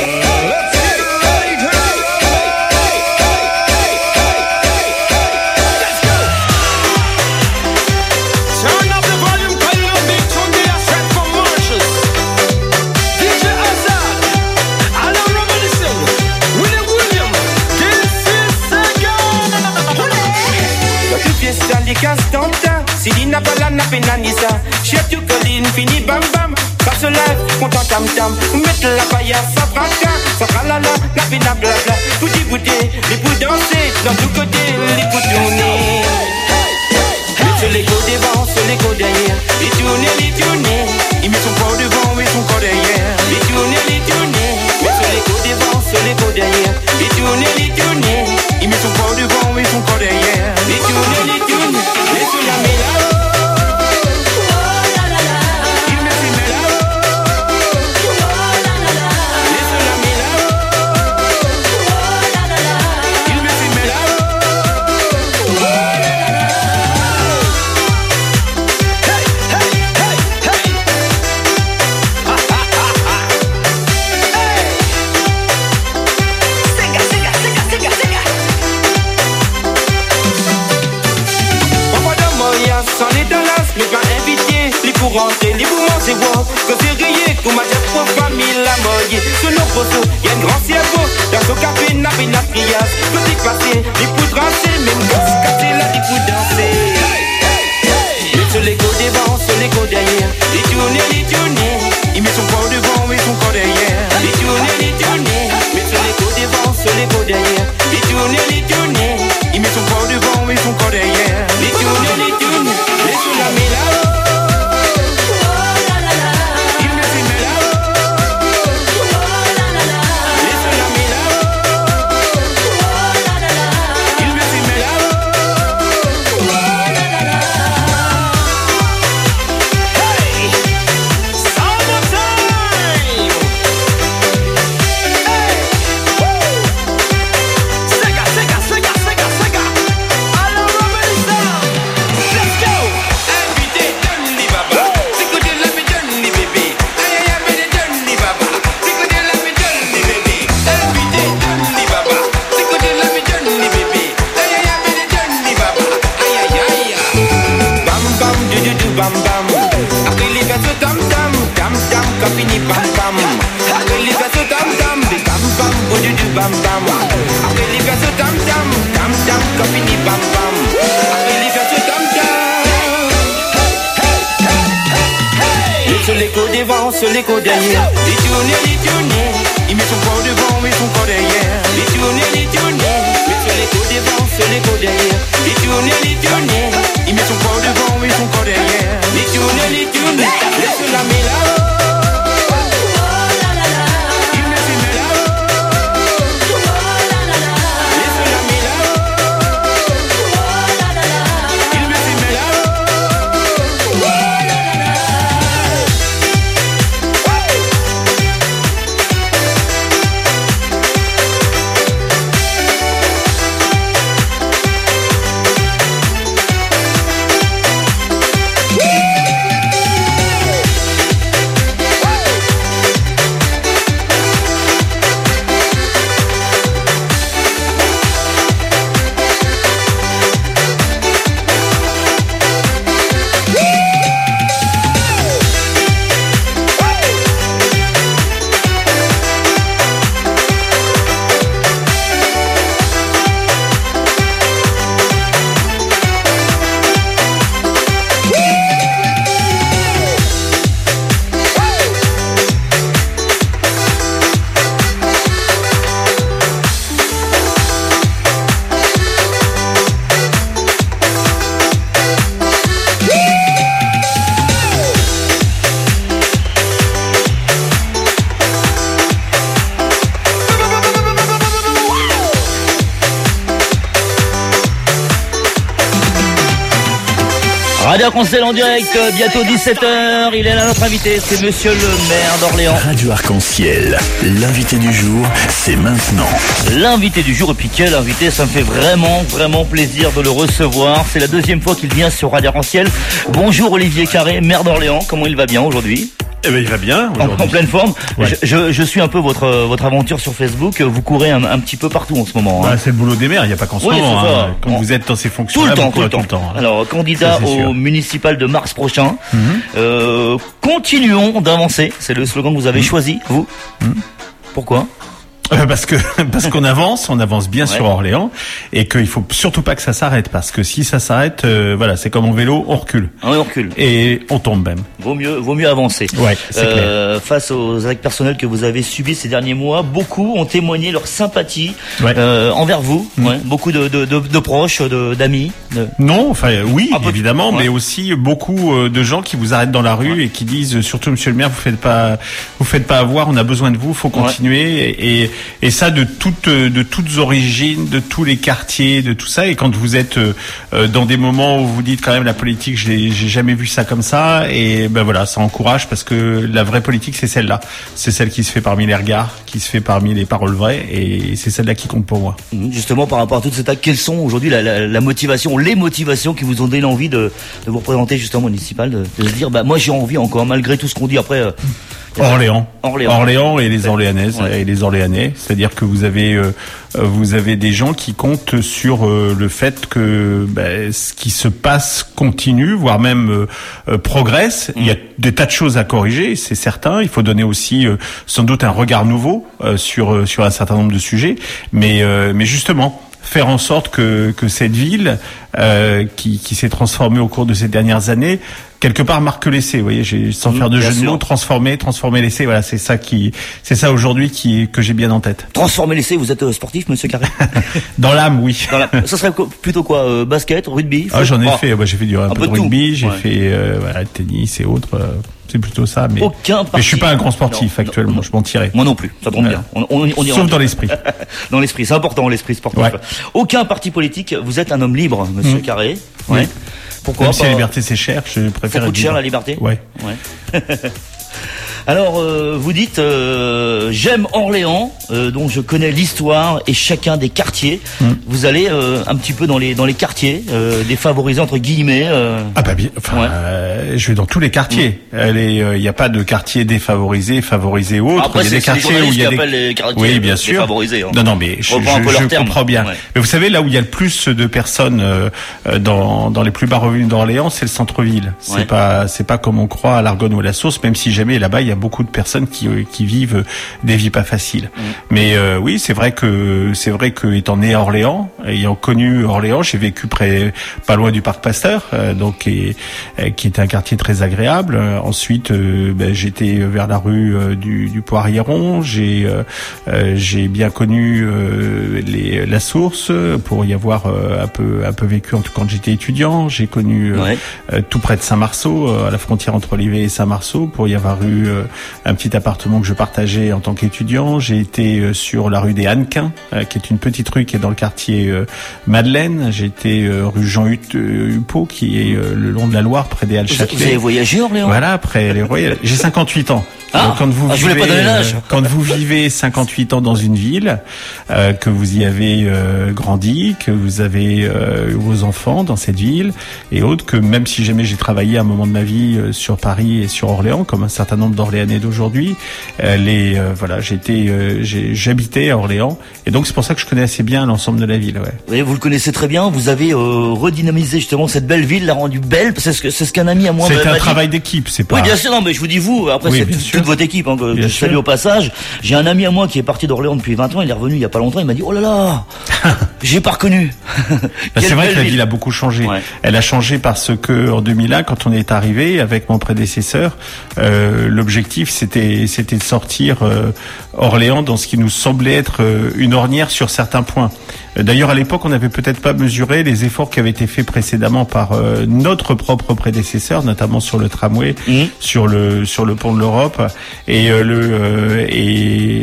Si dit n'a pas la nappe nanisa, chef tu colline, fini bam bam. Ça se lève, content tam tam. Mettre la paillasse, ça fracas, ça ralala, la pina blabla. Tout dit goûter, les pour danser, dans tout côté, les pour tourner. Sur les go devant, sur les go derrière. Les tourner, les tourner. Il met son corps devant, et son corps derrière. Les tourner, les tourner. Mais sur les go devant, sur les go derrière. Les tourner, les tourner. Il met son corps devant, et son corps derrière. Les tourner, les tourner. Les sur la méla. Rentrer, les mouvements c'est wow. Quand c'est rayé, qu'on m'a dit pour famille la moye. Sur nos poteaux, y'a un grand cerveau. Dans son café, n'a pas une trias. Petit passé, les poudres rancées. Même gosse cassé, là, les poudres danser. Mais sur les go devant, sur les go derrière. Les tourner, les tourner. Il met son corps devant, et son corps derrière. Les tourner, les tourner. Mais sur les go devant, sur les go derrière. Les tourner, les tourner. Il met son corps devant, et son corps derrière. Les tourner, les tourner. Les sur la méla. Sur les côtes derrière, les tourner, les tourner. Il met son corps devant, mais son corps derrière. Les tourner, les tourner. Mais sur les côtes devant, sur les côtes derrière. Les tourner, les tourner. Il met son corps devant, mais son corps derrière. Les tourner, les tourner. Laisse la méla. Radio Arc-en-Ciel en direct, bientôt dix-sept heures. Il est là notre invité, c'est Monsieur le maire d'Orléans. Radio Arc-en-Ciel, l'invité du jour, c'est maintenant. L'invité du jour, et puis quel invité, ça me fait vraiment, vraiment plaisir de le recevoir. C'est la deuxième fois qu'il vient sur Radio Arc-en-Ciel. Bonjour Olivier Carré, maire d'Orléans, comment il va bien aujourd'hui ? Eh ben, il va bien en, en pleine forme. Ouais. Je, je, je suis un peu votre votre aventure sur Facebook. Vous courez un, un petit peu partout en ce moment. Hein. Bah, c'est le boulot des maires. Il n'y a pas qu'en ce oui, moment. Hein. Quand bon. vous êtes dans ces fonctions, tout le temps, tout le temps. Tout le temps. Alors, candidat Ça, au municipal de mars prochain. Mm-hmm. Euh, continuons d'avancer. C'est le slogan que vous avez mm-hmm. choisi, vous. Mm-hmm. Pourquoi ? Euh, parce que parce qu'on avance, on avance bien ouais. sur Orléans et qu'il faut surtout pas que ça s'arrête parce que si ça s'arrête, euh, voilà, c'est comme en vélo, on recule. Ah oui, on recule. Et on tombe même. Vaut mieux, vaut mieux avancer. Ouais, c'est euh, clair. Face aux attaques personnelles que vous avez subies ces derniers mois, beaucoup ont témoigné leur sympathie ouais. euh, envers vous. Mmh. Ouais, beaucoup de, de, de, de proches, de, d'amis. De... Non, enfin oui, Un évidemment, ouais. mais aussi beaucoup de gens qui vous arrêtent dans la rue ouais. et qui disent surtout Monsieur le maire, vous faites pas, vous faites pas avoir, on a besoin de vous, faut continuer ouais. et, et et ça de toutes de toutes origines, de tous les quartiers, de tout ça. Et quand vous êtes euh, dans des moments où vous dites quand même la politique, j'ai, j'ai jamais vu ça comme ça. Et ben voilà, ça encourage parce que la vraie politique, c'est celle-là. C'est celle qui se fait parmi les regards, qui se fait parmi les paroles vraies, et c'est celle-là qui compte pour moi. Justement, par rapport à toute cette attaque, quelles sont aujourd'hui la, la, la motivation, les motivations qui vous ont donné l'envie de, de vous représenter justement au municipal, de, de se dire, bah moi j'ai envie encore, malgré tout ce qu'on dit après. Euh, Orléans. Orléans. Orléans et les Orléanaises ouais. et les Orléanais. C'est-à-dire que vous avez euh, vous avez des gens qui comptent sur euh, le fait que bah, ce qui se passe continue, voire même euh, euh, progresse. Mm. Il y a des tas de choses à corriger, c'est certain. Il faut donner aussi euh, sans doute un regard nouveau euh, sur euh, sur un certain nombre de sujets. Mais euh, mais justement, faire en sorte que que cette ville euh, qui qui s'est transformée au cours de ces dernières années quelque part marque l'essai, vous voyez, j'ai, sans mmh, faire de jeu de mots, transformer, transformer l'essai, voilà, c'est ça qui, c'est ça aujourd'hui qui, que j'ai bien en tête. Transformer l'essai, vous êtes euh, sportif, monsieur Carré? Dans l'âme, oui. Dans l'âme. Ça serait plutôt quoi, euh, basket, rugby? Ah, j'en ai oh. fait, bah, j'ai fait du, un, un peu, peu de rugby, j'ai ouais. fait, euh, voilà, tennis et autres, euh, c'est plutôt ça, mais. Aucun parti. Mais je suis pas un grand sportif, non, actuellement, non, je m'en tirais. Moi non plus, ça tombe bien. On, on, on Sauf dans l'esprit. Dans l'esprit, c'est important, l'esprit sportif. Ouais. Aucun parti politique, vous êtes un homme libre, monsieur mmh. Carré. Oui. Ouais. Pourquoi Même si la liberté c'est cher, je préfère. Ça coûte cher la liberté. Ouais. ouais. Alors, euh, vous dites, euh, j'aime Orléans, euh, dont je connais l'histoire et chacun des quartiers. Mm. Vous allez euh, un petit peu dans les dans les quartiers, euh, défavorisés entre guillemets. Euh... Ah bah bien. Enfin, ouais. euh, je vais dans tous les quartiers. Il mm. n'y euh, a pas de quartier défavorisé, favorisé ou autre. Après, il y a c'est, des quartiers où il y a des. Les quartiers oui, bien sûr. Défavorisés. Hein. Non, non, mais je, je, je comprends bien. Ouais. Mais vous savez, là où il y a le plus de personnes euh, dans dans les plus bas revenus d'Orléans, c'est le centre-ville. C'est ouais. pas c'est pas comme on croit à l'Argonne ou à la Source, même si jamais là-bas il y a beaucoup de personnes qui qui vivent des vies pas faciles. Mmh. Mais euh, oui, c'est vrai que c'est vrai que étant né à Orléans, ayant connu Orléans, j'ai vécu près pas loin du parc Pasteur, euh, donc et, et, qui était un quartier très agréable. Euh, ensuite, euh, ben, j'étais vers la rue euh, du, du Poiriéron. J'ai euh, j'ai bien connu euh, les, la Source pour y avoir euh, un peu un peu vécu en tout quand j'étais étudiant. J'ai connu euh, ouais. euh, tout près de Saint-Marceau, euh, à la frontière entre Olivet et Saint-Marceau, pour y avoir eu euh, un petit appartement que je partageais en tant qu'étudiant. J'ai été euh, sur la rue des Hannequins, euh, qui est une petite rue qui est dans le quartier euh, Madeleine. J'ai été euh, rue Jean Hupeau, qui est euh, le long de la Loire, près des Halles Châtelet. Vous avez voyagé Orléans? Voilà, après les Royales. J'ai cinquante-huit ans. Ah, donc quand vous ah, vivez, je voulais pas donner l'âge. Euh, quand vous vivez cinquante-huit ans dans une ville, euh, que vous y avez euh, grandi, que vous avez euh, vos enfants dans cette ville et autres, que même si jamais j'ai travaillé à un moment de ma vie euh, sur Paris et sur Orléans, comme un certain nombre d'Orléanais d'aujourd'hui, euh, les euh, voilà, j'étais, euh, j'ai, j'habitais à Orléans et donc c'est pour ça que je connais assez bien l'ensemble de la ville. Ouais. Oui, vous le connaissez très bien. Vous avez euh, redynamisé justement cette belle ville, l'a rendue belle. C'est ce que c'est ce qu'un ami à moi. C'est un travail d'équipe, c'est pas. Oui, bien sûr. Non, mais je vous dis vous. Après, oui, c'est toute votre équipe, hein, que bien je sûr. salue au passage. J'ai un ami à moi qui est parti d'Orléans depuis vingt ans, il est revenu il y a pas longtemps, il m'a dit, oh là là, j'ai pas reconnu. Bah, c'est vrai que la ville a beaucoup changé. Ouais. Elle a changé parce que, en deux mille un, quand on est arrivé avec mon prédécesseur, euh, l'objectif c'était, c'était de sortir, euh, Orléans dans ce qui nous semblait être euh, une ornière sur certains points. D'ailleurs, à l'époque, on n'avait peut-être pas mesuré les efforts qui avaient été faits précédemment par euh, notre propre prédécesseur, notamment sur le tramway, mmh. sur le sur le pont de l'Europe, et euh, le euh, et,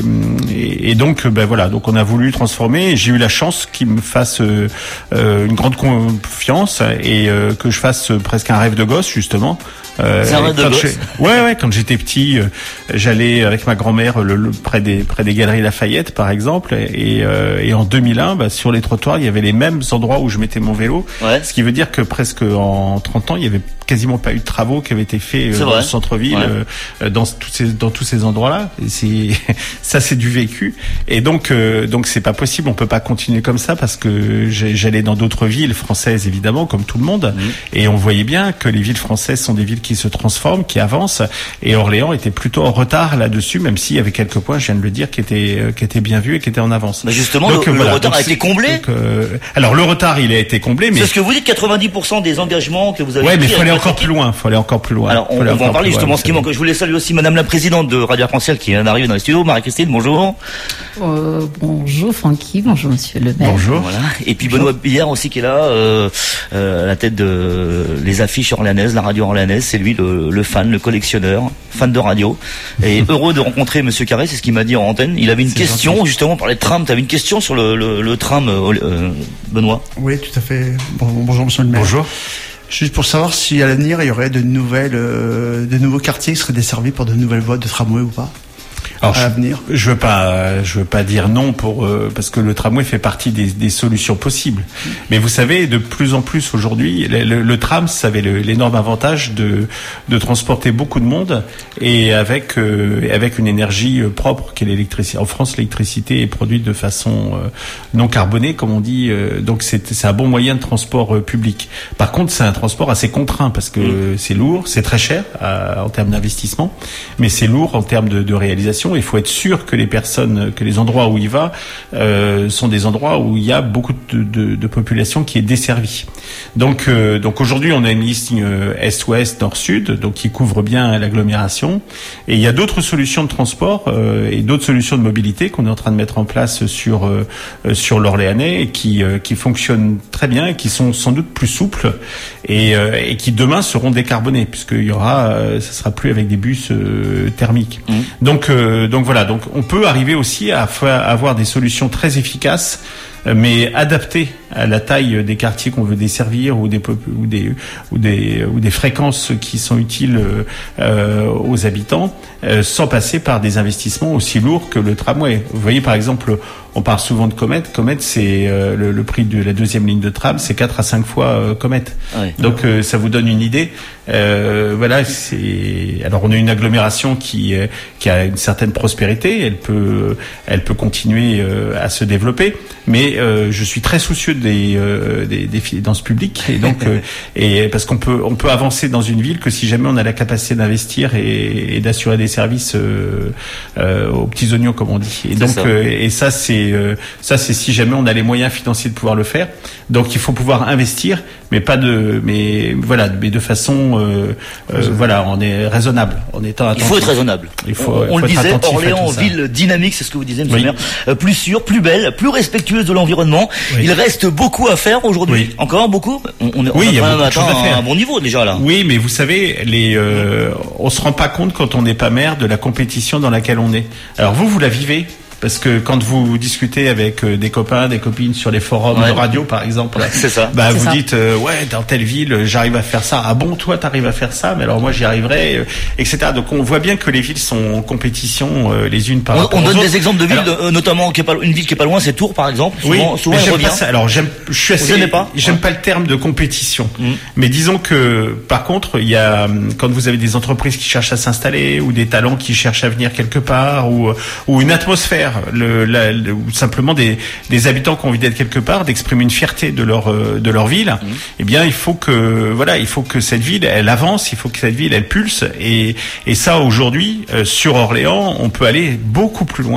et donc ben voilà, donc on a voulu transformer. Et j'ai eu la chance qu'il me fasse euh, euh, une grande confiance et euh, que je fasse presque un rêve de gosse justement. Euh, c'est un rêve de gosse. Ouais, ouais. Quand j'étais petit, euh, j'allais avec ma grand-mère le, le, près des près des Galeries Lafayette, par exemple, et, euh, et en deux mille un, bah, sur les trottoirs, il y avait les mêmes endroits où je mettais mon vélo. Ouais. Ce qui veut dire que presque en trente ans, il y avait quasiment pas eu de travaux qui avaient été faits euh, dans le centre-ville, ouais. euh, dans tous ces dans tous ces endroits-là. Et c'est ça, c'est du vécu. Et donc euh, donc c'est pas possible. On peut pas continuer comme ça parce que j'allais dans d'autres villes françaises, évidemment, comme tout le monde, mmh. et on voyait bien que les villes françaises sont des villes qui se transforment, qui avancent. Et Orléans était plutôt en retard là-dessus, même s'il y avait quelques points, je viens de le dire, qui étaient euh, qui étaient bien vus et qui étaient en avance. Mais justement, donc, le, voilà, le retard donc, a été comblé. Donc, euh, alors le retard, il a été comblé, mais c'est ce que vous dites, quatre-vingt-dix pour cent des engagements que vous avez. Ouais, mais il fallait encore plus loin. Fallait encore plus loin. Alors on, on va en parler justement. Ce qui manque. Je voulais saluer aussi Madame la Présidente de Radio Arc-en-Ciel qui vient d'arriver dans les studios. Marie-Christine, bonjour. Euh, bonjour Francky, bonjour Monsieur le Maire. Bonjour. Voilà. Et puis bonjour. Benoît Billard aussi qui est là, euh, euh, à la tête de les affiches orléanaises, la radio orléanaise. C'est lui le, le fan, le collectionneur, fan de radio. Et heureux de rencontrer Monsieur Carré, c'est ce qu'il m'a dit en antenne. Il avait une c'est question gentil. Justement, on parlait de tram. Tu avais une question sur le, le, le tram, euh, Benoît. Oui, tout à fait. Bon, bonjour Monsieur le Maire. Bonjour. Juste pour savoir si à l'avenir il y aurait de nouvelles, euh, de nouveaux quartiers qui seraient desservis par de nouvelles voies de tramway ou pas. Alors, à l'avenir. Je, je veux pas, je veux pas dire non pour euh, parce que le tramway fait partie des, des solutions possibles. Mais vous savez, de plus en plus aujourd'hui, le, le, le tram, ça avait le, l'énorme avantage de de transporter beaucoup de monde et avec euh, avec une énergie propre qu'est l'électricité. En France, l'électricité est produite de façon euh, non carbonée, comme on dit. Euh, donc c'est c'est un bon moyen de transport euh, public. Par contre, c'est un transport assez contraint parce que mmh. c'est lourd, c'est très cher à, en termes d'investissement, mais c'est lourd en termes de, de réalisation. Il faut être sûr que les personnes, que les endroits où il va euh, sont des endroits où il y a beaucoup de, de, de population qui est desservie. Donc, euh, donc aujourd'hui, on a une ligne euh, est-ouest, nord-sud, donc qui couvre bien l'agglomération. Et il y a d'autres solutions de transport euh, et d'autres solutions de mobilité qu'on est en train de mettre en place sur euh, sur l'Orléanais et qui euh, qui fonctionnent très bien et qui sont sans doute plus souples et, euh, et qui demain seront décarbonés puisqu'il y aura, euh, ça sera plus avec des bus euh, thermiques. Mmh. Donc euh, Donc voilà, donc on peut arriver aussi à faire, avoir des solutions très efficaces, mais adaptées à la taille des quartiers qu'on veut desservir ou des ou des ou des ou des fréquences qui sont utiles euh, aux habitants, euh, sans passer par des investissements aussi lourds que le tramway. Vous voyez par exemple, on parle souvent de Comet. Comet, c'est euh, le, le prix de la deuxième ligne de tram, c'est quatre à cinq fois euh, Comet. Ouais. Donc euh, ça vous donne une idée. Euh, voilà, c'est alors on a une agglomération qui euh, qui a une certaine prospérité. Elle peut elle peut continuer euh, à se développer, mais euh, je suis très soucieux des euh, des, des finances publiques et donc euh, et parce qu'on peut on peut avancer dans une ville que si jamais on a la capacité d'investir et, et d'assurer des services euh, euh, aux petits oignons comme on dit. Et c'est donc ça. Euh, et ça c'est euh, ça c'est si jamais on a les moyens financiers de pouvoir le faire. Donc il faut pouvoir investir, mais pas de mais voilà mais de façon euh, euh, voilà on est raisonnable en étant attentif. Il faut être raisonnable. Il faut, on, il on faut le disait, Orléans ville dynamique, c'est ce que vous disiez, Monsieur oui. le Maire, euh, plus sûre, plus belle, plus respectueuse de l'environnement. Oui. Il reste beaucoup à faire aujourd'hui. Oui. Encore beaucoup. On, on, oui, on a, a atteint un, un bon niveau déjà là. Oui, mais vous savez, les, euh, on se rend pas compte quand on n'est pas maire de la compétition dans laquelle on est. Alors vous, vous la vivez. Parce que quand vous discutez avec des copains, des copines sur les forums ouais. de radio, par exemple, c'est ça. Bah c'est vous ça. dites euh, ouais dans telle ville j'arrive à faire ça. Ah bon toi t'arrives à faire ça, mais alors moi j'y arriverai, euh, et cetera. Donc on voit bien que les villes sont en compétition euh, les unes par on, rapport on aux donne autres. des exemples de villes, alors, euh, notamment qui est pas, une ville qui est pas loin, c'est Tours par exemple. Souvent, oui, souvent mais elle revient. Pas ça. Alors j'aime, je suis assez, vous pas j'aime ouais. pas le terme de compétition. Mmh. Mais disons que par contre il y a quand vous avez des entreprises qui cherchent à s'installer ou des talents qui cherchent à venir quelque part ou ou une atmosphère, le la, ou simplement des, des habitants qui ont envie d'être quelque part, d'exprimer une fierté de leur de leur ville, mmh. eh bien il faut que voilà, il faut que cette ville elle avance, il faut que cette ville elle pulse et et ça aujourd'hui euh, sur Orléans, on peut aller beaucoup plus loin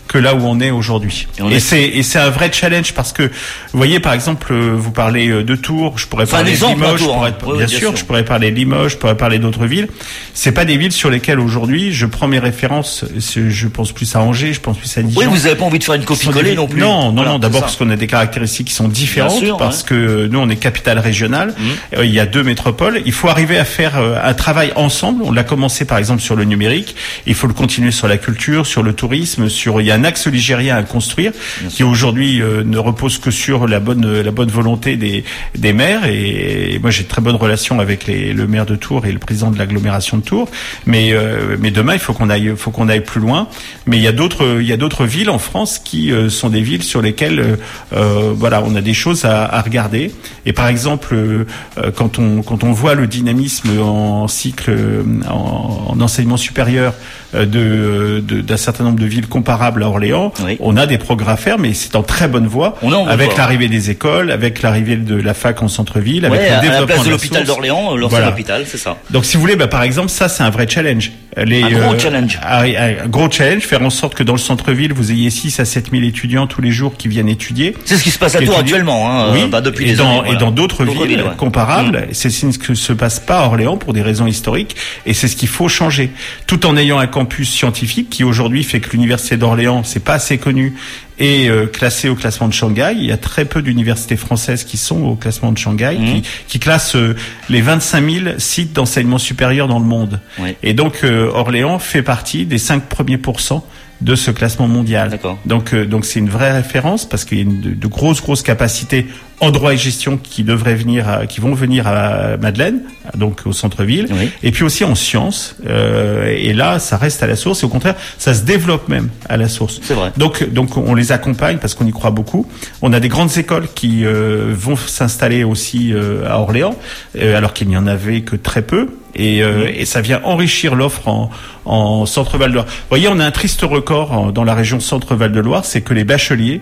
que là où on est aujourd'hui. Et, et c'est et c'est un vrai challenge parce que vous voyez par exemple vous parlez de Tours, je pourrais enfin, parler de Limoges, Tours, pourrais, hein. bien, oui, bien sûr, sûr, je pourrais parler de Limoges, je pourrais parler d'autres villes. C'est pas des villes sur lesquelles aujourd'hui je prends mes références. Je pense plus à Angers, je pense plus à Dijon. Oui, vous avez pas envie de faire une copie-collée non plus. Non, non, voilà, non. D'abord parce qu'on a des caractéristiques qui sont différentes, sûr, parce ouais. que nous on est capitale régionale. Mmh. Il y a deux métropoles. Il faut arriver à faire un travail ensemble. On l'a commencé par exemple sur le numérique. Il faut le continuer sur la culture, sur le tourisme, sur. Il y a un axe ligérien à construire Bien qui sûr. aujourd'hui euh, ne repose que sur la bonne la bonne volonté des des maires. Et, et moi j'ai de très bonnes relations avec les, le maire de Tours et le président de l'agglomération de Tours. Mais euh, mais demain il faut qu'on aille faut qu'on aille plus loin. Mais il y a d'autres il y a d'autres villes en France qui euh, sont des villes sur lesquelles euh, voilà on a des choses à, à regarder. Et par exemple euh, quand on quand on voit le dynamisme en cycle en, en enseignement supérieur de, de d'un certain nombre de villes comparables à Orléans, oui. on a des progrès à faire, mais c'est en très bonne voie. Avec voit. l'arrivée des écoles, avec l'arrivée de la fac en centre-ville, ouais, avec le développement à la place de, de l'hôpital d'Orléans, l'ancien voilà. hôpital, c'est ça. Donc si vous voulez, bah, par exemple, ça c'est un vrai challenge. Les, un gros euh, challenge. Un, un gros challenge, faire en sorte que dans le centre-ville, vous ayez six à sept mille étudiants tous les jours qui viennent étudier. C'est ce qui se passe à Tours actuellement, hein, oui, bah, depuis et les dans, années. Voilà. Et dans d'autres villes, villes ouais. comparables, mmh. c'est ce qui ne se passe pas à Orléans pour des raisons historiques, et c'est ce qu'il faut changer. Tout en ayant un campus scientifique qui aujourd'hui fait que l'université d'Orléans, c'est pas assez connu, est euh, classé au classement de Shanghai. Il y a très peu d'universités françaises qui sont au classement de Shanghai, mmh. qui, qui classent euh, les vingt-cinq mille sites d'enseignement supérieur dans le monde. Oui. Et donc euh, Orléans fait partie des cinq premiers pourcents de ce classement mondial. D'accord. Donc euh, donc c'est une vraie référence parce qu'il y a une, de, de grosses grosses capacités en droit et gestion qui devraient venir, à, qui vont venir à Madeleine, donc au centre-ville, oui. et puis aussi en sciences. Euh, et là, ça reste à la source. Et au contraire, ça se développe même à la source. C'est vrai. Donc donc on les accompagne parce qu'on y croit beaucoup. On a des grandes écoles qui euh, vont s'installer aussi euh, à Orléans, euh, alors qu'il n'y en avait que très peu. Et, euh, mmh. et ça vient enrichir l'offre en, en Centre-Val de Loire. Vous voyez, on a un triste record en, dans la région Centre-Val de Loire, c'est que les bacheliers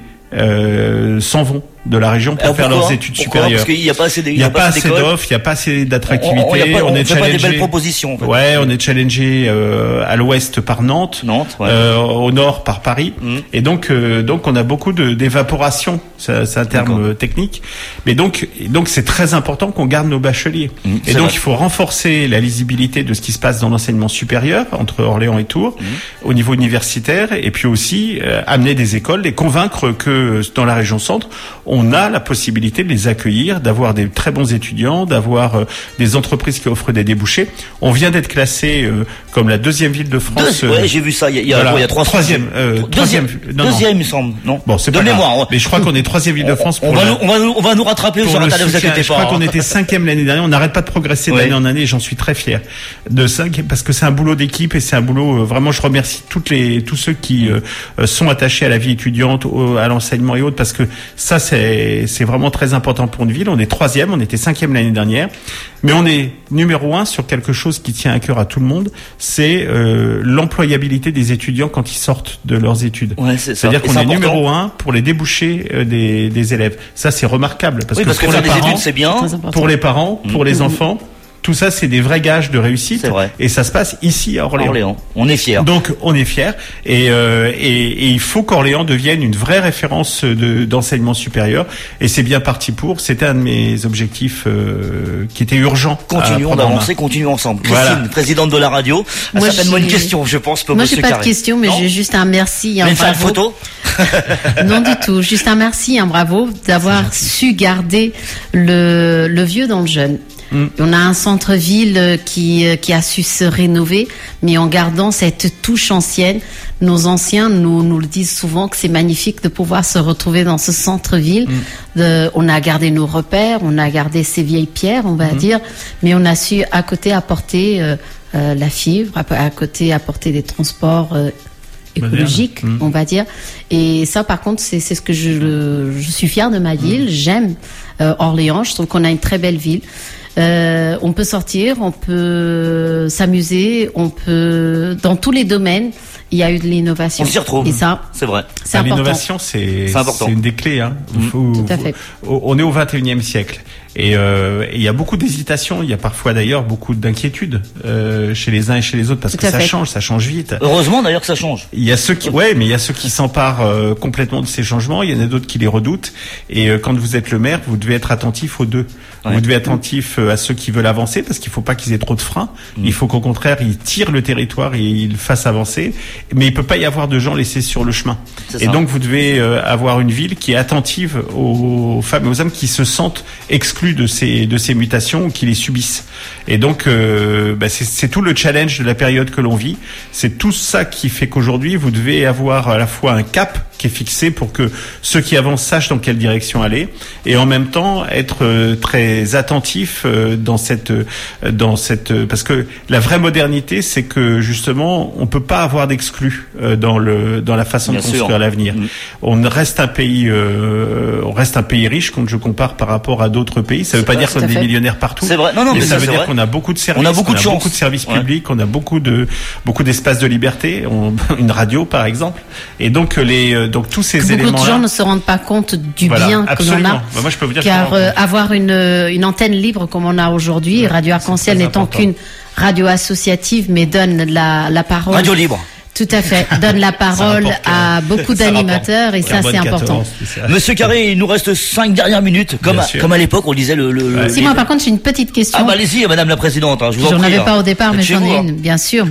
euh, s'en vont de la région pour Alors faire pourquoi leurs études pourquoi supérieures. Parce qu'il n'y a pas assez de, il n'y a, a pas assez d'offres, il n'y a pas assez d'attractivité. On, on, on, pas, on, on est fait challengé. Pas des belles propositions. En fait. Ouais, on est challengé euh, à l'ouest par Nantes, Nantes ouais. euh, au nord par Paris, mmh. et donc euh, donc on a beaucoup de d'évaporation. C'est, c'est un terme D'accord. technique, mais donc donc c'est très important qu'on garde nos bacheliers. Mmh, et donc vrai. il faut renforcer la lisibilité de ce qui se passe dans l'enseignement supérieur entre Orléans et Tours, mmh. au niveau universitaire, et puis aussi euh, amener des écoles, les convaincre que dans la région centre, on a la possibilité de les accueillir, d'avoir des très bons étudiants, d'avoir euh, des entreprises qui offrent des débouchés. On vient d'être classé euh, comme la deuxième ville de France. Deux, euh, ouais, j'ai vu ça. Il y a, il y a, voilà, il y a trois. Troisième. Euh, deuxième. Non, deuxième, non. il me semble. Non. Bon, c'est de pas mémoire. Grave. Mais je crois qu'on est troisième ville de France. On, pour on, va la, nous, on, va nous, on va nous rattraper sur Internet. Vous inquiétez pas. Je crois qu'on était cinquième l'année dernière. On n'arrête pas de progresser d'année ouais. en année. Et j'en suis très fier de cinq parce que c'est un boulot d'équipe et c'est un boulot. Euh, vraiment, je remercie toutes les tous ceux qui euh, sont attachés à la vie étudiante, au, à l'enseignement et autres parce que ça c'est c'est vraiment très important pour une ville. On est troisième, on était cinquième l'année dernière, mais on est numéro un sur quelque chose qui tient à cœur à tout le monde, c'est euh, l'employabilité des étudiants quand ils sortent de leurs études. Ouais, c'est C'est-à-dire ça. qu'on c'est est important. numéro un pour les débouchés euh, des, des élèves. Ça, c'est remarquable parce oui, que parce pour que les faire parents, des études, c'est bien. Pour les parents, pour mmh. les enfants. Tout ça, c'est des vrais gages de réussite. C'est vrai. Et ça se passe ici à Orléans. Orléans. On est fiers. Donc, on est fiers. Et, euh, et, et il faut qu'Orléans devienne une vraie référence de, d'enseignement supérieur. Et c'est bien parti pour. C'était un de mes objectifs euh, qui était urgent. Continuons d'avancer, continuons ensemble. Christine, voilà. présidente de la radio, a Moi, certainement j'ai... une question, je pense, pour Moi, Monsieur j'ai pas Carré. de question, mais non j'ai juste un merci. Un Vous voulez faire une photo? Non, du tout. Juste un merci, un bravo d'avoir su garder le, le vieux dans le jeune. Mm. On a un centre-ville qui, qui a su se rénover, mais en gardant cette touche ancienne. Nos anciens nous, nous le disent souvent que c'est magnifique de pouvoir se retrouver dans ce centre-ville. Mm. De, on a gardé nos repères, on a gardé ces vieilles pierres, on va mm. dire, mais on a su à côté apporter euh, euh, la fibre, à, à côté apporter des transports euh, écologiques, mmh. on va dire. Et ça, par contre, c'est, c'est ce que je, je suis fière de ma ville. Mmh. J'aime euh, Orléans. Je trouve qu'on a une très belle ville. Euh, on peut sortir, on peut s'amuser, on peut dans tous les domaines. Il y a eu de l'innovation. On s'y retrouve. Et ça, c'est vrai. C'est bah, important. L'innovation, c'est, c'est, important. c'est une des clés. Hein. Mmh. Faut, Tout à fait. Faut, on est au vingt et unième siècle. Et euh, il y a beaucoup d'hésitation, il y a parfois d'ailleurs beaucoup d'inquiétude euh, chez les uns et chez les autres parce Tout que à ça fait. change, ça change vite. Heureusement d'ailleurs que ça change. Il y a ceux qui, ouais, mais il y a ceux qui s'emparent euh, complètement de ces changements. Il y en a d'autres qui les redoutent. Et euh, quand vous êtes le maire, vous devez être attentif aux deux. Ouais. Vous devez être attentif euh, à ceux qui veulent avancer parce qu'il faut pas qu'ils aient trop de freins. Mmh. Il faut qu'au contraire ils tirent le territoire et ils le fassent avancer. Mais il peut pas y avoir de gens laissés sur le chemin. C'est et ça. donc vous devez euh, avoir une ville qui est attentive aux femmes et aux hommes qui se sentent exclus de ces de ces mutations ou qui les subissent. Et donc euh, bah, c'est, c'est tout le challenge de la période que l'on vit. C'est tout ça qui fait qu'aujourd'hui vous devez avoir à la fois un cap qui est fixé pour que ceux qui avancent sachent dans quelle direction aller et en même temps être euh, très attentif euh, dans cette euh, dans cette euh, parce que la vraie modernité c'est que justement on peut pas avoir d'exclus euh, dans le dans la façon Bien de construire sûr. l'avenir. Mmh. On reste un pays euh, on reste un pays riche quand je compare par rapport à d'autres pays. Ça veut C'est pas vrai, dire tout qu'on à est des fait. millionnaires partout. C'est vrai. Non, non, mais, mais ça ça, veut c'est dire vrai. qu'on a beaucoup de services, On a beaucoup de a chance. beaucoup de services Ouais. publics, on a beaucoup de beaucoup d'espaces de liberté, on, une radio par exemple. Et donc les donc tous ces Que beaucoup éléments de gens ne se rendent pas compte du Voilà, bien que l'on absolument. a. Bah, moi, je peux vous dire que car je me rends euh, avoir une, une antenne libre comme on a aujourd'hui, Ouais, Radio Arc-en-Ciel c'est très n'étant important. qu'une radio associative, mais donne la, la parole. Radio libre. Tout à fait. Donne la parole rapporte, à beaucoup ça d'animateurs et ça Carbone c'est important. quatorze, c'est ça. Monsieur Carré, il nous reste cinq dernières minutes, comme Bien à, sûr. comme à l'époque on disait le. le, le- Ouais. Si moi par contre j'ai une petite question. Ah bah allez-y, Madame la Présidente, hein, je vous en J'en prie. avais hein. pas au départ, mais Chez j'en vous, ai hein. une, bien sûr.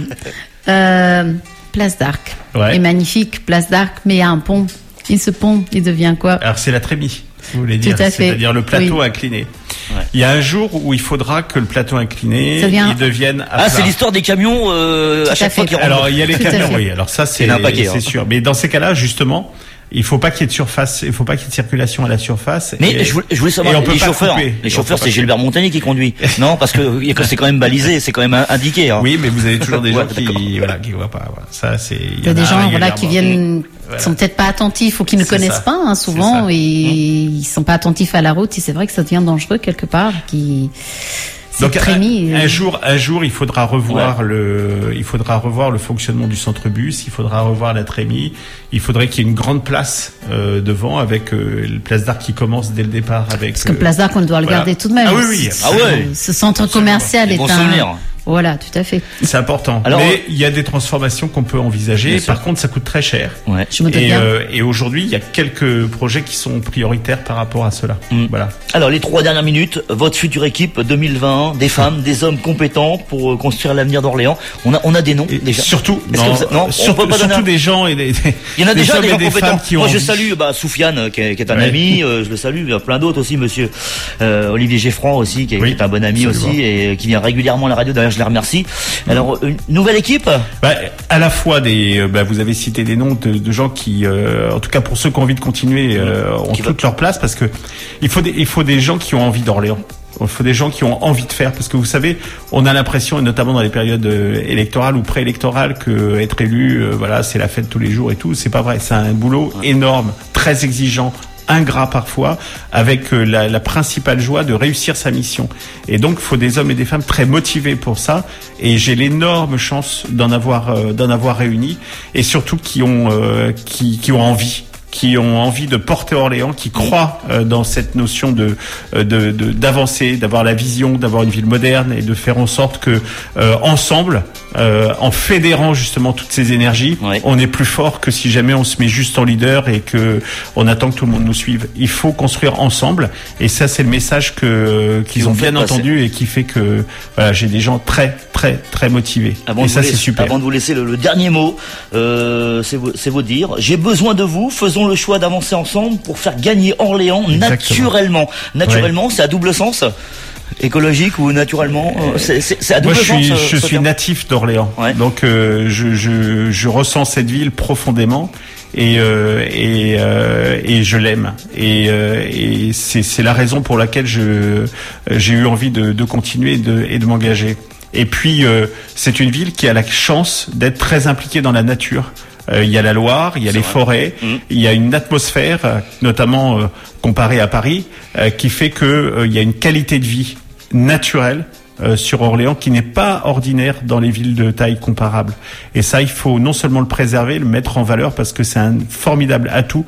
Euh, Place d'Arc. Ouais. est magnifique, Place d'Arc, mais il y a un pont. Et ce pont, il devient quoi? Alors c'est la trémie, vous voulez dire, Tout à fait. c'est-à-dire le plateau Oui. incliné. Il y a un jour où il faudra que le plateau incliné Ça devient- il devienne à Ah, plat. c'est l'histoire des camions euh, Tout à à chaque fois fait. qu'ils rentrent. Alors il y a les Tout à camions, fait. oui. Alors ça c'est Il y en a un paquet, c'est hein. sûr. Mais dans ces cas-là, justement, il faut pas qu'il y ait de surface, il faut pas qu'il y ait de circulation à la surface. Mais et, je voulais, je voulais et savoir on peut les pas chauffeurs. couper. Les Et on chauffeurs, peut pas c'est Gilbert Montagnier qui conduit. Non, parce que y a que c'est quand même balisé, c'est quand même indiqué. Hein. Oui, mais vous avez toujours des gens Ouais, d'accord. qui voilà qui voient pas. Voilà. Ça c'est. Il y a des gens voilà, qui viennent, Voilà. sont peut-être pas attentifs ou qui ne C'est connaissent ça. pas hein, souvent C'est ça. et ils sont pas attentifs à la route et c'est vrai que ça devient dangereux quelque part. Qui c'est Donc trémie. un, un jour, un jour, il faudra revoir le, il faudra revoir le fonctionnement du centre-bus, il faudra revoir la trémie, il faudrait qu'il y ait une grande place euh, devant avec euh, le Place d'Arc qui commence dès le départ avec. Parce que euh, Place d'Arc, on doit le voilà. garder tout de même. Ah oui, oui. Ce- Ah ouais. Ce centre Absolument. commercial Des est bons un. souvenirs. Voilà, tout à fait. C'est important. Alors, Mais il y a des transformations qu'on peut envisager. Bien sûr. Par contre, ça coûte très cher. Ouais. Je me doute Et, bien. euh, et aujourd'hui, il y a quelques projets qui sont prioritaires par rapport à cela. Mm. Voilà. Alors les trois dernières minutes, votre future équipe deux mille vingt, des femmes, des hommes compétents pour euh, construire l'avenir d'Orléans. On a, on a des noms Et déjà. surtout, Est-ce que non, vous- non, on surtout, peut pas donner surtout un- des gens et des, des Il y en a des déjà hommes des et gens des compétents. femmes qui ont Moi je envie. salue bah, Soufiane euh, qui est, qui est un Ouais. ami, euh, je le salue. Il y a plein d'autres aussi, monsieur euh, Olivier Geffran aussi qui est, Oui, qui est un bon ami absolument. aussi et qui vient régulièrement à la radio. D'ailleurs je les remercie. Alors une nouvelle équipe. Bah, à la fois des, euh, bah, vous avez cité des noms de, de gens qui, euh, en tout cas pour ceux qui ont envie de continuer, euh, ont Qui va- toute leur place parce que il faut des, il faut des gens qui ont envie d'Orléans. Il faut des gens qui ont envie de faire parce que vous savez, on a l'impression, et notamment dans les périodes euh, électorales ou préélectorales, que être élu, euh, voilà, c'est la fête tous les jours et tout. C'est pas vrai. C'est un boulot énorme, très exigeant, ingrat parfois, avec euh, la, la principale joie de réussir sa mission. Et donc, il faut des hommes et des femmes très motivés pour ça. Et j'ai l'énorme chance d'en avoir, euh, d'en avoir réuni, et surtout qui ont, euh, qui, qui ont envie. qui ont envie de porter Orléans, qui croient euh, dans cette notion de euh, de de- d'avancer, d'avoir la vision, d'avoir une ville moderne et de faire en sorte que euh, ensemble, euh, en fédérant justement toutes ces énergies, Ouais. on est plus fort que si jamais on se met juste en leader et que on attend que tout le monde nous suive. Il faut construire ensemble, et ça c'est le message que qu'ils vous ont faites bien passer. entendu et qui fait que voilà, j'ai des gens très très très motivés. Avant et de ça vous c'est laisser- super. Avant de vous laisser le, le dernier mot, euh, c'est vous, c'est vous dire, j'ai besoin de vous, faisons le choix d'avancer ensemble pour faire gagner Orléans Exactement. naturellement. Naturellement, c'est à double sens écologique ou naturellement euh, c'est, c'est, c'est à double Moi, je sens. suis, euh, je ce suis terme. natif d'Orléans, Ouais. donc euh, je, je, je ressens cette ville profondément et euh, et, euh, et je l'aime. Et, euh, et c'est, c'est la raison pour laquelle je j'ai eu envie de, de continuer et de, et de m'engager. Et puis, euh, c'est une ville qui a la chance d'être très impliquée dans la nature. Euh, Il y a la Loire, il y a C'est les vrai. forêts, Mmh. il y a une atmosphère, euh, notamment euh, comparée à Paris, euh, qui fait que euh, il y a une qualité de vie naturelle euh, sur Orléans qui n'est pas ordinaire dans les villes de taille comparable. Et ça, il faut non seulement le préserver, le mettre en valeur parce que c'est un formidable atout pour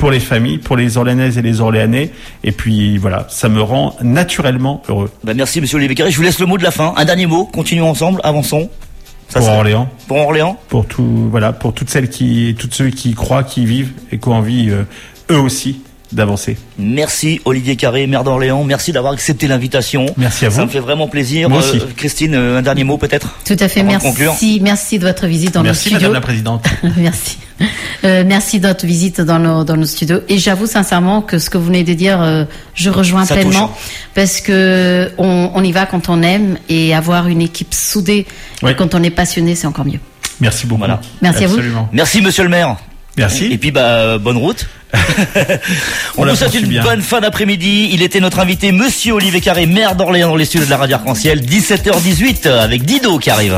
pour les familles, pour les Orléanaises et les Orléanais. Et puis voilà, ça me rend naturellement heureux. Bah merci Monsieur Olivier Carré. Je vous laisse le mot de la fin. Un dernier mot. Continuons ensemble. Avançons. Ça pour serait... Orléans. Pour Orléans. Pour tout, voilà, pour toutes celles qui, toutes ceux qui y croient, qui y vivent et qui ont envie euh, eux aussi d'avancer. Merci Olivier Carré, maire d'Orléans. Merci d'avoir accepté l'invitation. Merci à vous. Ça me fait vraiment plaisir. Moi aussi. Euh, Christine, un dernier mot peut-être. Tout à fait. Merci. Merci de votre visite dans merci, nos studios. Madame la Présidente. Merci. Euh, merci de votre visite dans nos dans nos studios. Et j'avoue sincèrement que ce que vous venez de dire, euh, je rejoins Ça pleinement touche. parce que on, on y va quand on aime et avoir une équipe soudée Oui. quand on est passionné, c'est encore mieux. Merci beaucoup. Voilà. Merci Absolument. à vous. Merci Monsieur le maire. Merci. Et puis bah bonne route. On On la vous souhaite poursuit une bien. bonne fin d'après-midi. Il était notre invité Monsieur Olivier Carré, maire d'Orléans dans les studios de la Radio Arc-en-Ciel. dix-sept heures dix-huit avec Dido qui arrive.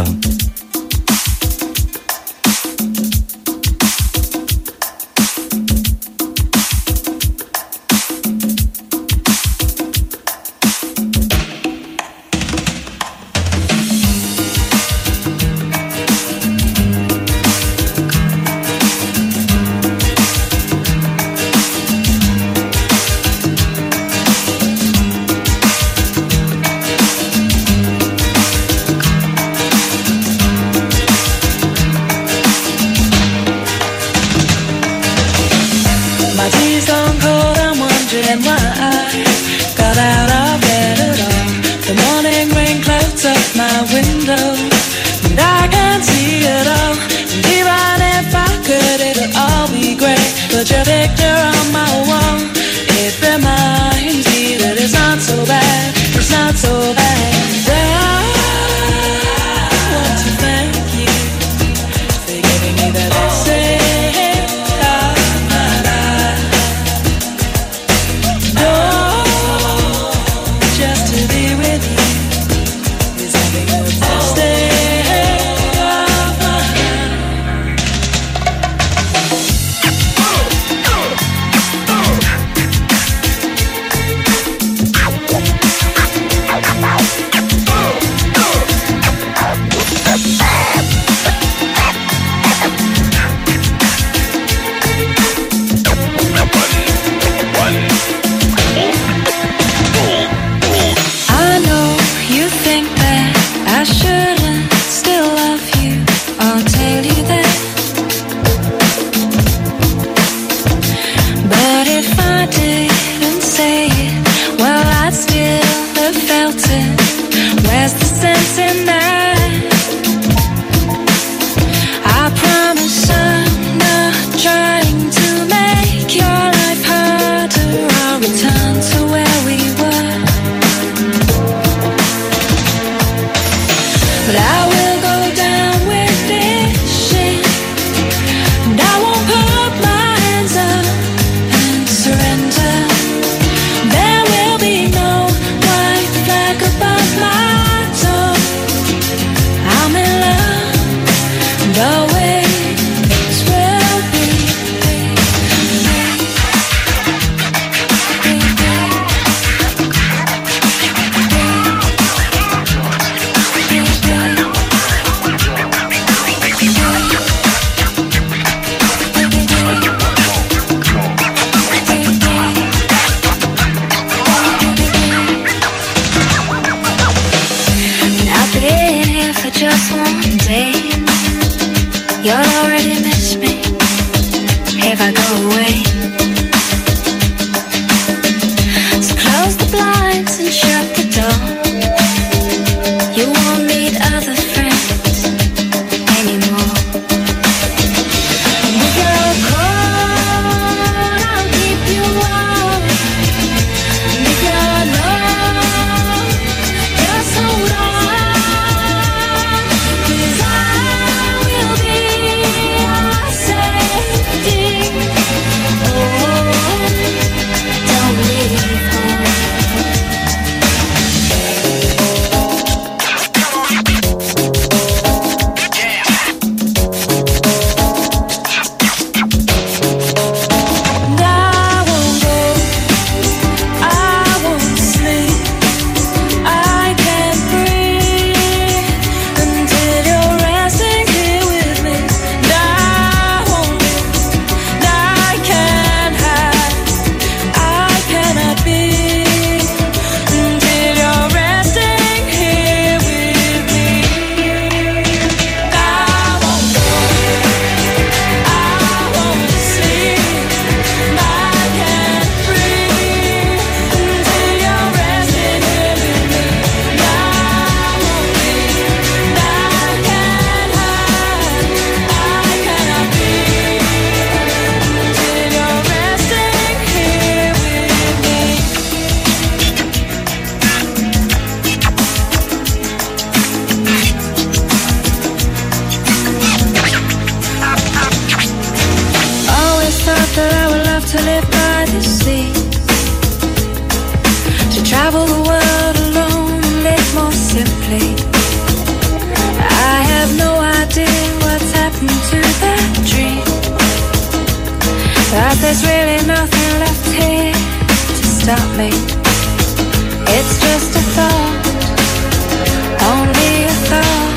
My tea's gone cold, I'm wondering why I got out of bed at all. The morning rain clouds up my window, and I can't see it all. And even if I could, it'll all be great. But your picture on my wall, it reminds me that it's not so bad, it's not so bad. I want to thank you for giving me that blessing. Just to be with you is having a best day of my I know you think that I shouldn't still love you. I'll tell you that. But if I didn't say it, well, I'd still have felt it. Where's the sense in that? I promise I'm not trying to make your life harder. I'll return to where we were. But I will go down with fishing, and I won't put my hands up and surrender. There will be no white flag above my door. I'm in love, and always will be. I've been here for just one day. You'll already miss me if I go away. So close the blinds and shut the door. You won't meet other friends anymore. And if you're cold, I'll keep you warm. And if you're low, just hold on, 'cause I will be your safety. Oh, don't leave home. simply. I have no idea what's happened to that dream, but there's really nothing left here to stop me. It's just a thought, only a thought.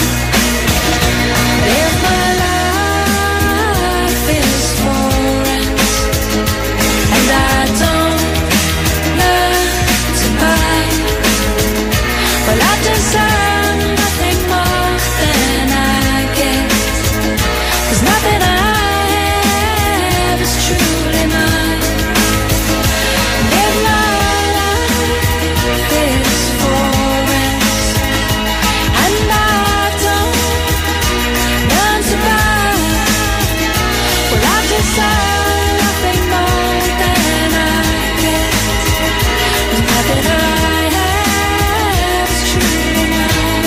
If my life is for rent and I don't learn to buy, well, I deserve nothing more than I get, 'cause nothing I have is truly mine. If my life is for rent and I don't learn to buy, well, I deserve nothing more than I get, 'cause nothing I have is truly mine.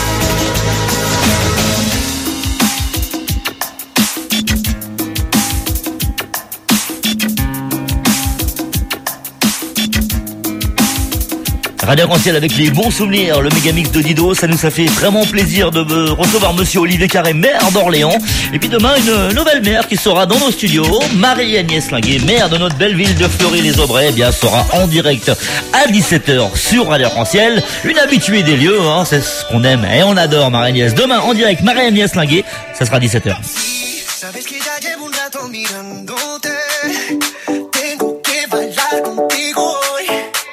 Radio Arc-en-Ciel avec les bons souvenirs, le mégamix de Dido, ça nous a fait vraiment plaisir de euh, recevoir monsieur Olivier Carré, maire d'Orléans. Et puis demain, une nouvelle maire qui sera dans nos studios, Marie-Agnès Linguet, maire de notre belle ville de Fleury-les-Aubrais, eh bien, sera en direct à dix-sept heures sur Radio Arc-en-Ciel. Une habituée des lieux, hein, c'est ce qu'on aime et on adore, Marie-Agnès. Demain, en direct, Marie-Agnès Linguet, ça sera dix-sept heures. Sabes que ya llevo un rato mirándote. Tengo que bailar contigo hoy.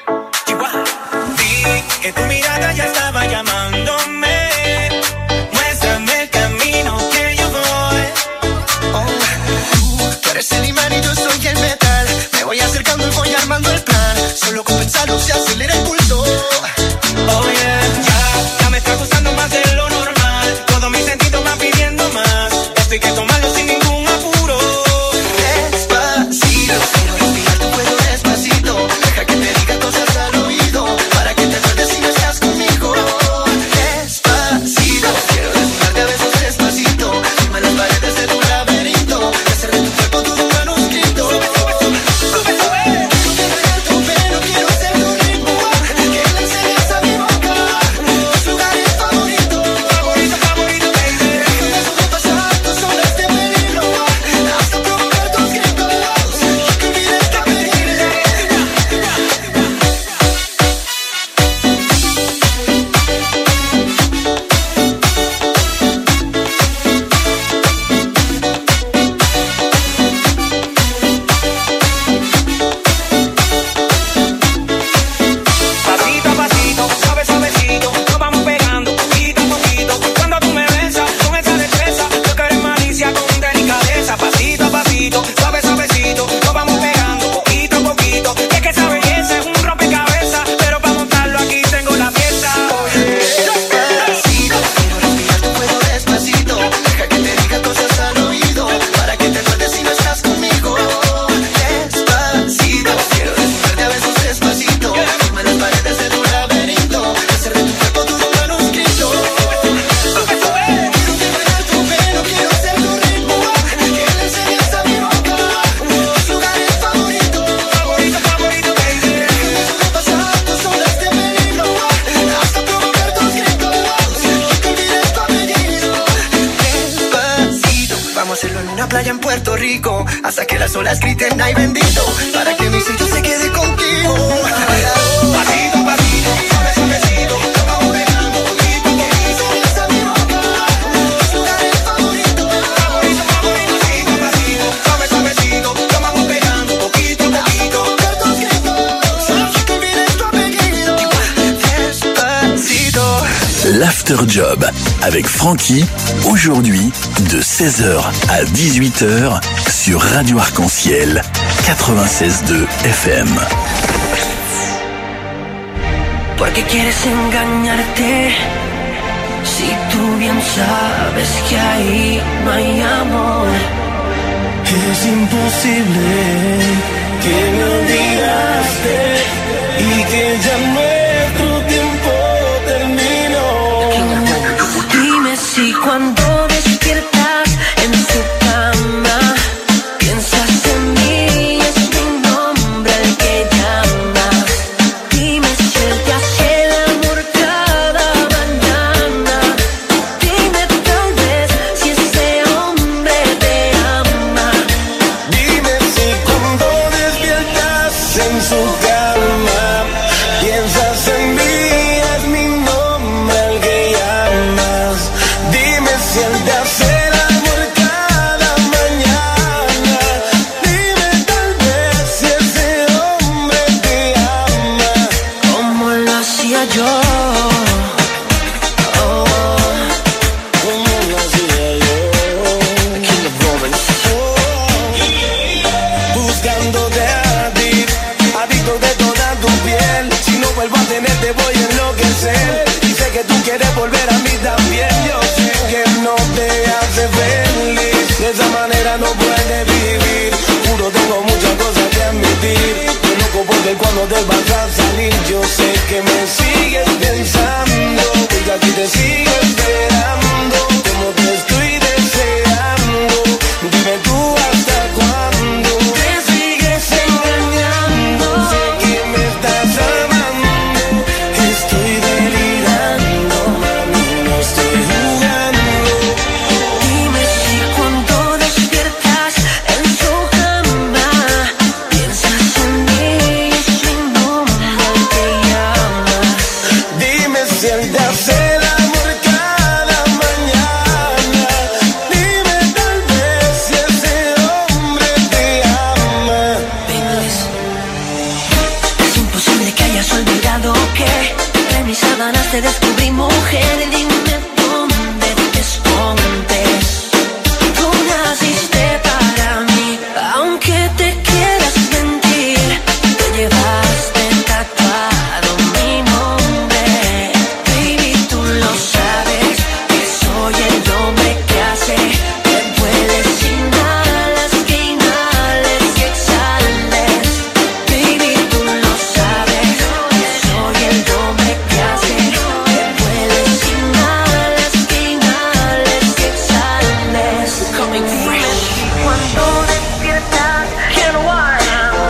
Vi que tu mirada ya estaba llamándome. Muéstrame el camino que yo voy. Oh, tú eres el imán y yo soy el metal. Me voy acercando y voy armando el plan. Solo con pensarlo se acelera el pulso. Oh yeah, ya, ya me está gustando más de lo normal. Todos mis sentidos van pidiendo más. Esto hay que tomarlo sin ningún apuro. Despacito, quiero respirar tu cuello despacito. Deja que te diga cosas al oído, para que te acuerdes si no estás conmigo. Despacito, quiero desnudarte a besos despacito. Firma las paredes de tu laberinto, y hacer de tu cuerpo todo un manuscrito. Sube, sube, sube, sube, sube. Quiero bailar tu pelo, quiero ser tu ritmo, que le enseñes a mi boca tus lugares favoritos. Favorito, favorito, baby. Déjame sus pasados, son este peligro, hasta provocar tus gritos, que olvides tu apellido. Pasito a pasito, suave suavecito, nos vamos pegando poquito a poquito. Cuando tú me besas con esa destreza, yo quiero en malicia con delicadeza. Pasito a pasito, suave suavecito, nos vamos pegando poquito a poquito. Es que esa belleza es un rompecabezas, pero para montarlo aquí tengo la pieza. Despacito, quiero respirar tu cuello despacito. Deja que te diga cosas al oído, para que te acuerdes si no estás conmigo. Despacito, quiero desnudarte a besos despacito. Firma las paredes de tu laberinto, y hacer de tu cuerpo todo un manuscrito. Quiero que bailar tu pelo, quiero ser tu ritmo, que le enseñes a mi boca tus lugares favoritos. Favorito, favorito, baby. Déjame sus pasados, son este peligro, hasta provocar tus gritos, que olvides tu apellido. Despacito, vamos a hacerlo en una playa en Puerto Rico, hasta que las olas griten ay bendito, para que mi sello se quede contigo. Pasito a pasito, suave suavecito, nos vamos pegando poquito a poquito. Enseñas a mi boca tus lugares favoritos. Favorito, favorito, pasito a pasito, suave suavecito, nos vamos pegando poquito a poquito. Provocar tus gritos, que olvides tu apellido. Despacito. L'After Job avec Francky, aujourd'hui de seize heures à dix-huit heures sur Radio Arc-en-Ciel quatre-vingt-seize deux F M. ¿Por qué quieres engañarte? Si tú bien sabes que ahí no hay amor. Es imposible que me olvidaste y que ya nuestro tiempo terminó. Dime si cuando despiertas en su cama piensas en mí, es mi nombre el que llamas. Dime si él te hace el amor cada mañana. no te vas a salir, yo sé que me sigues pensando, porque aquí te sigo esperando, como te estoy deseando, dime tú hasta cuándo te sigues engañando, sé que me estás amando, estoy delirando, mami, no estoy jugando. Dime si cuando despiertas en tu cama piensas en mí y sin nombre te llamas. Dime si el de hacer el amor cada mañana, dime tal vez si ese hombre te ama. Es imposible que hayas olvidado que en mis sábanas te descubrí mujer. Dime dónde te escondes. Tú naciste para mí, aunque te quieras mentir. Te llevaste tatuado mi nombre. Baby, tú lo sabes, que soy el hombre que hace que vueles, inhalas, que inhales y exhales. Baby, tú lo sabes, que soy el hombre que hace que vueles, inhalas, que inhales y exhales. Coming fresh. Cuando despiertas, get wild.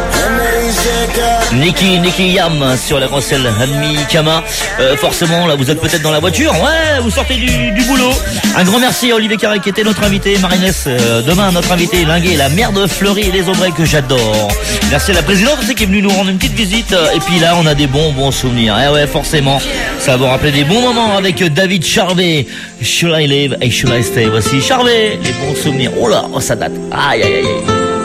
Nicky, Nicky Yam sur la cancelle Hanmi Kama. Euh, forcément, là, vous êtes peut-être dans la voiture. Ouais, vous sortez du, du boulot. Un grand merci à Olivier Carré qui était notre invité. Marinès, euh, demain, notre invité Linguet, la mère de Fleury et les Aubrais que j'adore. Merci à la présidente aussi qui est venue nous rendre une petite visite. Et puis là, on a des bons, bons souvenirs. Eh ouais, forcément, ça va vous rappeler des bons moments avec David Charvet. Should I live and should I stay? Voici Charvet, les bons souvenirs. Oh là, oh, ça date. Aïe, aïe, aïe.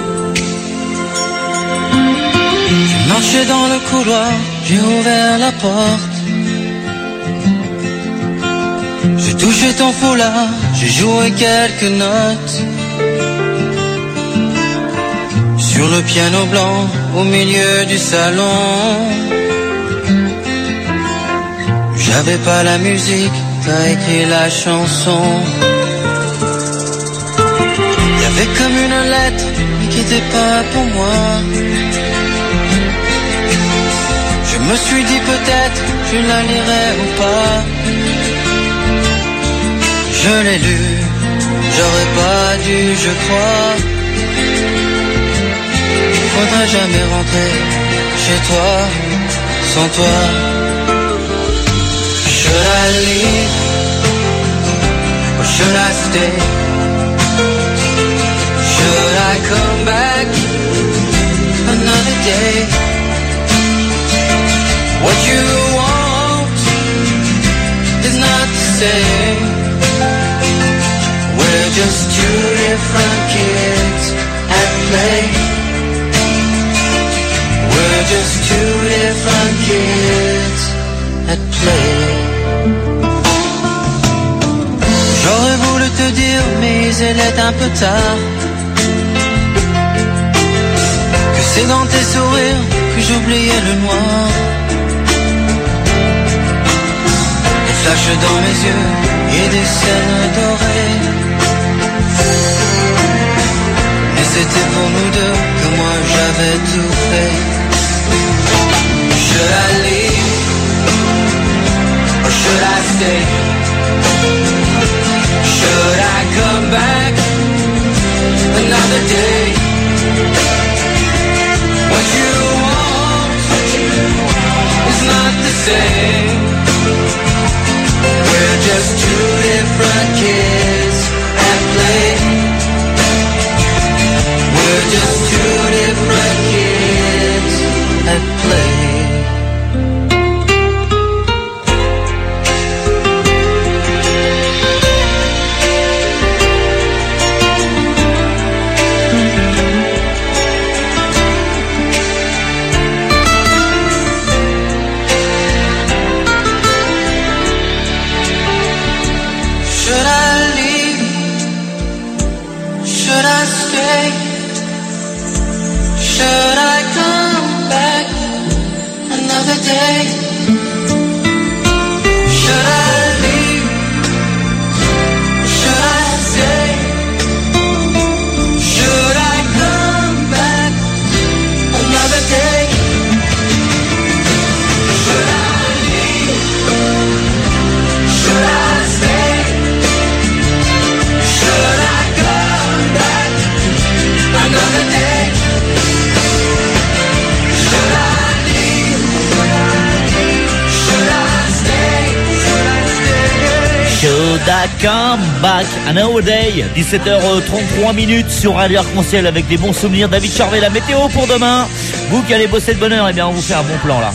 J'ai marché dans le couloir, j'ai ouvert la porte. J'ai touché ton foulard, j'ai joué quelques notes. Sur le piano blanc, au milieu du salon. J'avais pas la musique, t'as écrit la chanson. Y'avait comme une lettre, mais qui était pas pour moi. Je me suis dit peut-être je la lirai ou pas. Je l'ai lu, j'aurais pas dû, je crois. Faudra jamais rentrer chez toi sans toi. Should I leave or should I stay? Should I come back another day? What you want is not the same. We're just two different kids at play. We're just two different kids at play. J'aurais voulu te dire, mais il est un peu tard. Que c'est dans tes sourires que j'oubliais le noir. Des flashs dans mes yeux et des scènes dorées. Mais c'était pour nous deux que moi j'avais tout fait. Should I leave or should I stay? Should I come back another day? What you want is not the same. We're just two different kids at play. We're just two different kids at play. Should I come back another day? Should I leave? Should I stay? Should I come back another day? Da Come Back Nowadays. dix-sept heures trente-trois minutes sur Radio Arc-en-Ciel avec des bons souvenirs. David Charvet, la météo pour demain. Vous qui allez bosser de bonne heure, eh bien on vous fait un bon plan là.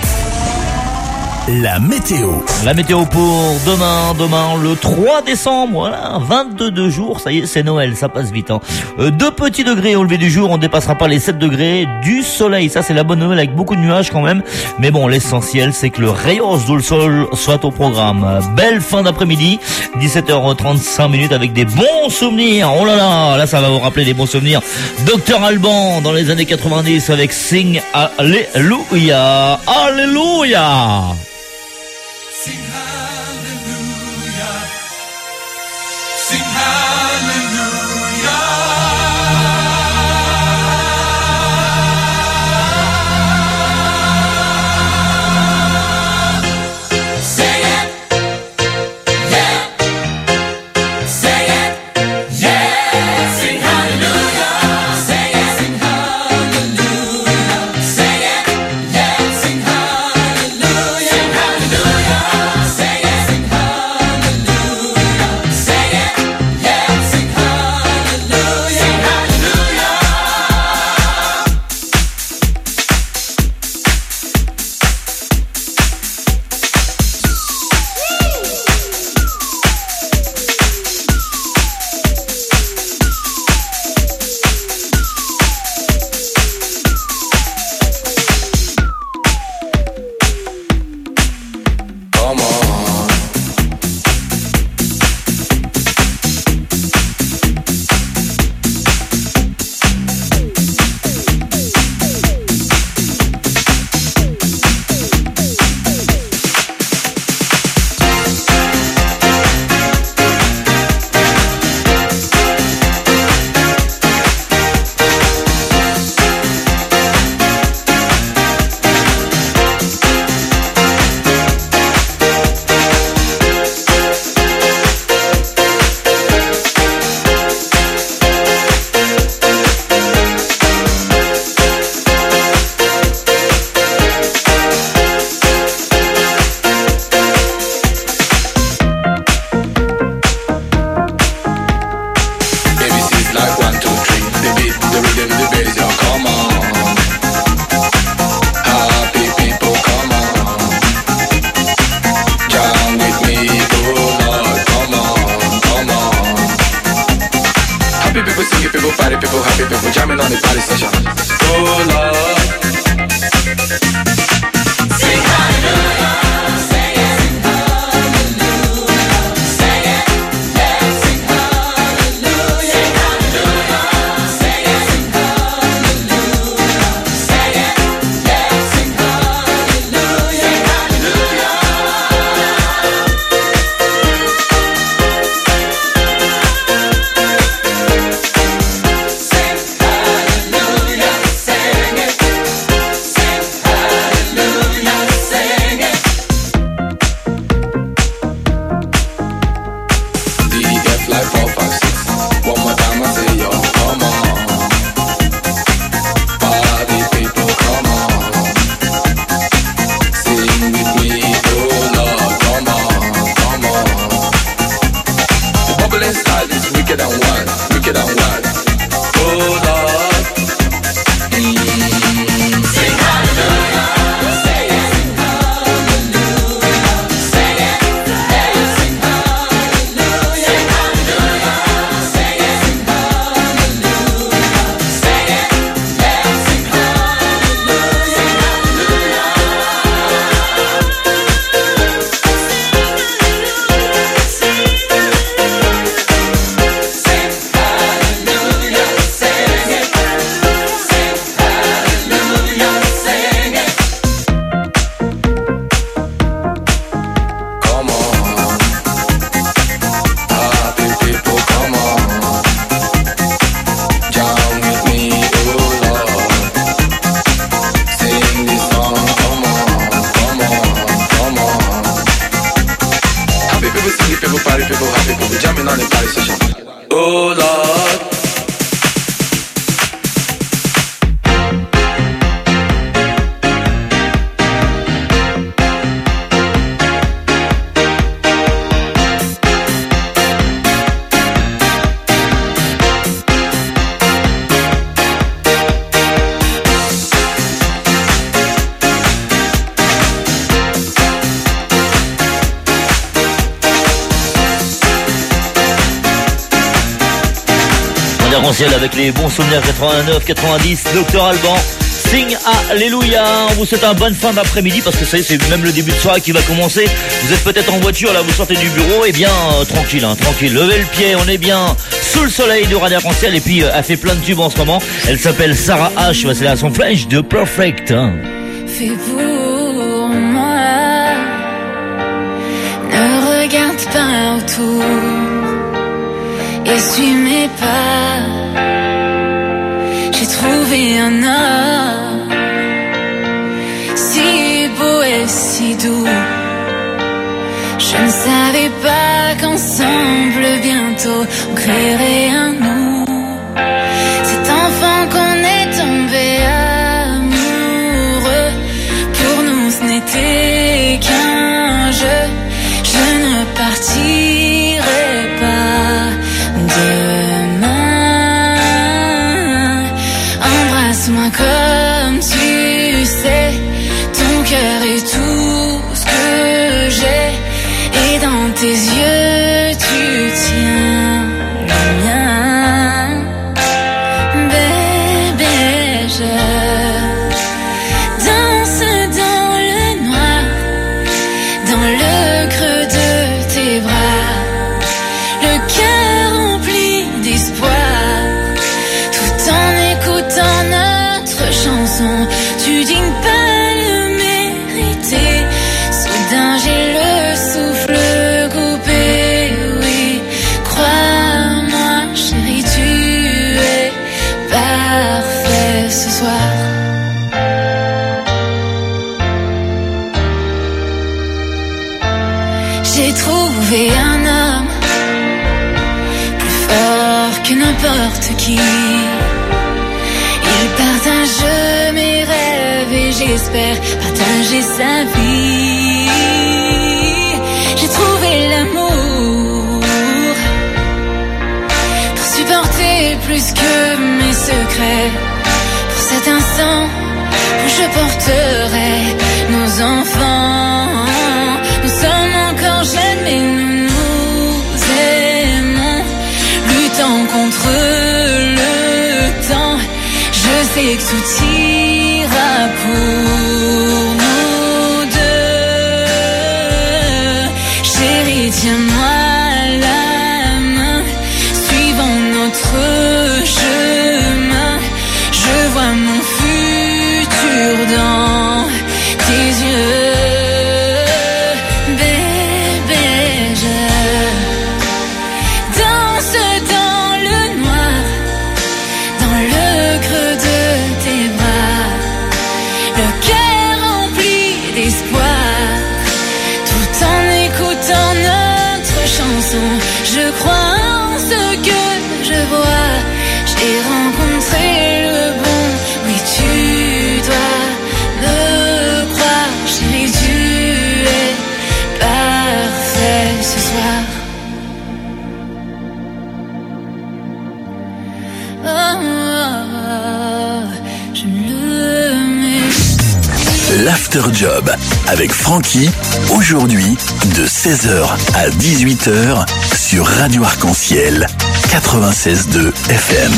La météo. La météo pour demain, demain le trois décembre, voilà, vingt-deux jours, ça y est, c'est Noël, ça passe vite. Hein. Euh, deux petits degrés au lever du jour, on dépassera pas les sept degrés, du soleil, ça c'est la bonne nouvelle avec beaucoup de nuages quand même. Mais bon, l'essentiel c'est que le rayon du sol soit au programme. Belle fin d'après-midi, dix-sept heures trente-cinq minutes avec des bons souvenirs. Oh là là, là ça va vous rappeler des bons souvenirs. Docteur Alban dans les années quatre-vingt-dix avec Sing Alléluia. Alléluia. Sing hallelujah, sing hallelujah. Say it, yeah. Say it, yeah. Sing hallelujah. Say it, sing hallelujah. Say it, yeah. Sing hallelujah. Sing hallelujah. Say it, sing hallelujah. Say it, yeah. Sing hallelujah. Sing hallelujah. Come on. A B C's like one, two, three. The beat, the rhythm, the bass, yo, come on. Happy people, come on. Jam with me, oh Lord, come on, come on. Happy people, singing people, party people, happy people, jamming on the party session. Oh Lord. Sing hallelujah. Say it, sing hallelujah. Say it, yeah, sing hallelujah. Sing hallelujah. Say it, sing hallelujah. Say it, yeah, sing hallelujah. Sing hallelujah. Sing hallelujah, sing it. Sing hallelujah, sing it. D F like four, five, six. One more time I say yo, come on. Party people, come on. Sing with me, oh Lord, come on, come on. The bubbling style is wicked and wild, wicked and wild. Oh Lord. Mm. Sing hallelujah. Say it, sing hallelujah. Say it, yeah, sing hallelujah. Sing hallelujah. Say it, sing hallelujah. Say it, yeah, sing hallelujah. Sing hallelujah. Sing hallelujah, sing it. Sing hallelujah, sing it. Come on. Happy people, come on. Jam with me, oh Lord. Sing this song, come on, come on, come on. Happy people, singing people, party people, happy people, jamming on the party session. Oh Lord. Radio Arc-en-Ciel avec les bons souvenirs quatre-vingt-neuf quatre-vingt-dix, Docteur Alban. Sing Alléluia. On vous souhaite un bonne fin d'après-midi parce que ça y est, c'est même le début de soirée qui va commencer. Vous êtes peut-être en voiture, là, vous sortez du bureau. Eh bien, euh, tranquille, hein, tranquille. Levez le pied, on est bien sous le soleil de Radio Arc-en-Ciel. Et puis, euh, elle fait plein de tubes en ce moment. Elle s'appelle Sarah H. C'est la son flèche de Perfect. Hein. Fais pour moi. Ne regarde pas autour. Essuie mes pas. J'ai trouvé un homme si beau et si doux. Je ne savais pas qu'ensemble bientôt on créerait un nous. Cet enfant qu'on est tombé amoureux, pour nous ce n'était qu'un jeu. Je ne partirai pas demain. Embrasse-moi comme tu sais, ton cœur est tout ce que j'ai, et dans tes yeux tu tiens le mien. Bébé, je danse dans le noir, dans le creux de tes bras, le cœur rempli d'espoir, tout en écoutant notre chanson. Tu dignes pas le mériter, soudain j'ai le souffle coupé. Oui, crois-moi chérie, tu es parfait ce soir. J'ai trouvé un homme plus fort que n'importe qui. Il partage mes rêves et j'espère partager sa vie. J'ai trouvé l'amour pour supporter plus que mes secrets. Pour cet instant où je porterai nos enfants. Nous sommes encore jeunes mais nous nous aimons, luttant contre le temps. Je sais que tout ira pour nous deux. Chérie, tiens-moi la main, suivons notre chemin. Je vois mon futur dans tes yeux. Bébé, je danse dans le noir, dans le creux de tes bras, le cœur rempli d'espoir, tout en écoutant notre chanson. Je crois en ce que je vois, j'ai rencontré le bon. Oui, tu dois me croire, chérie, tu es parfait ce soir. Oh, oh, oh, je le mets. L'After Job avec Francky, aujourd'hui de seize heures à dix-huit heures sur Radio Arc-en-Ciel quatre-vingt-seize deux F M.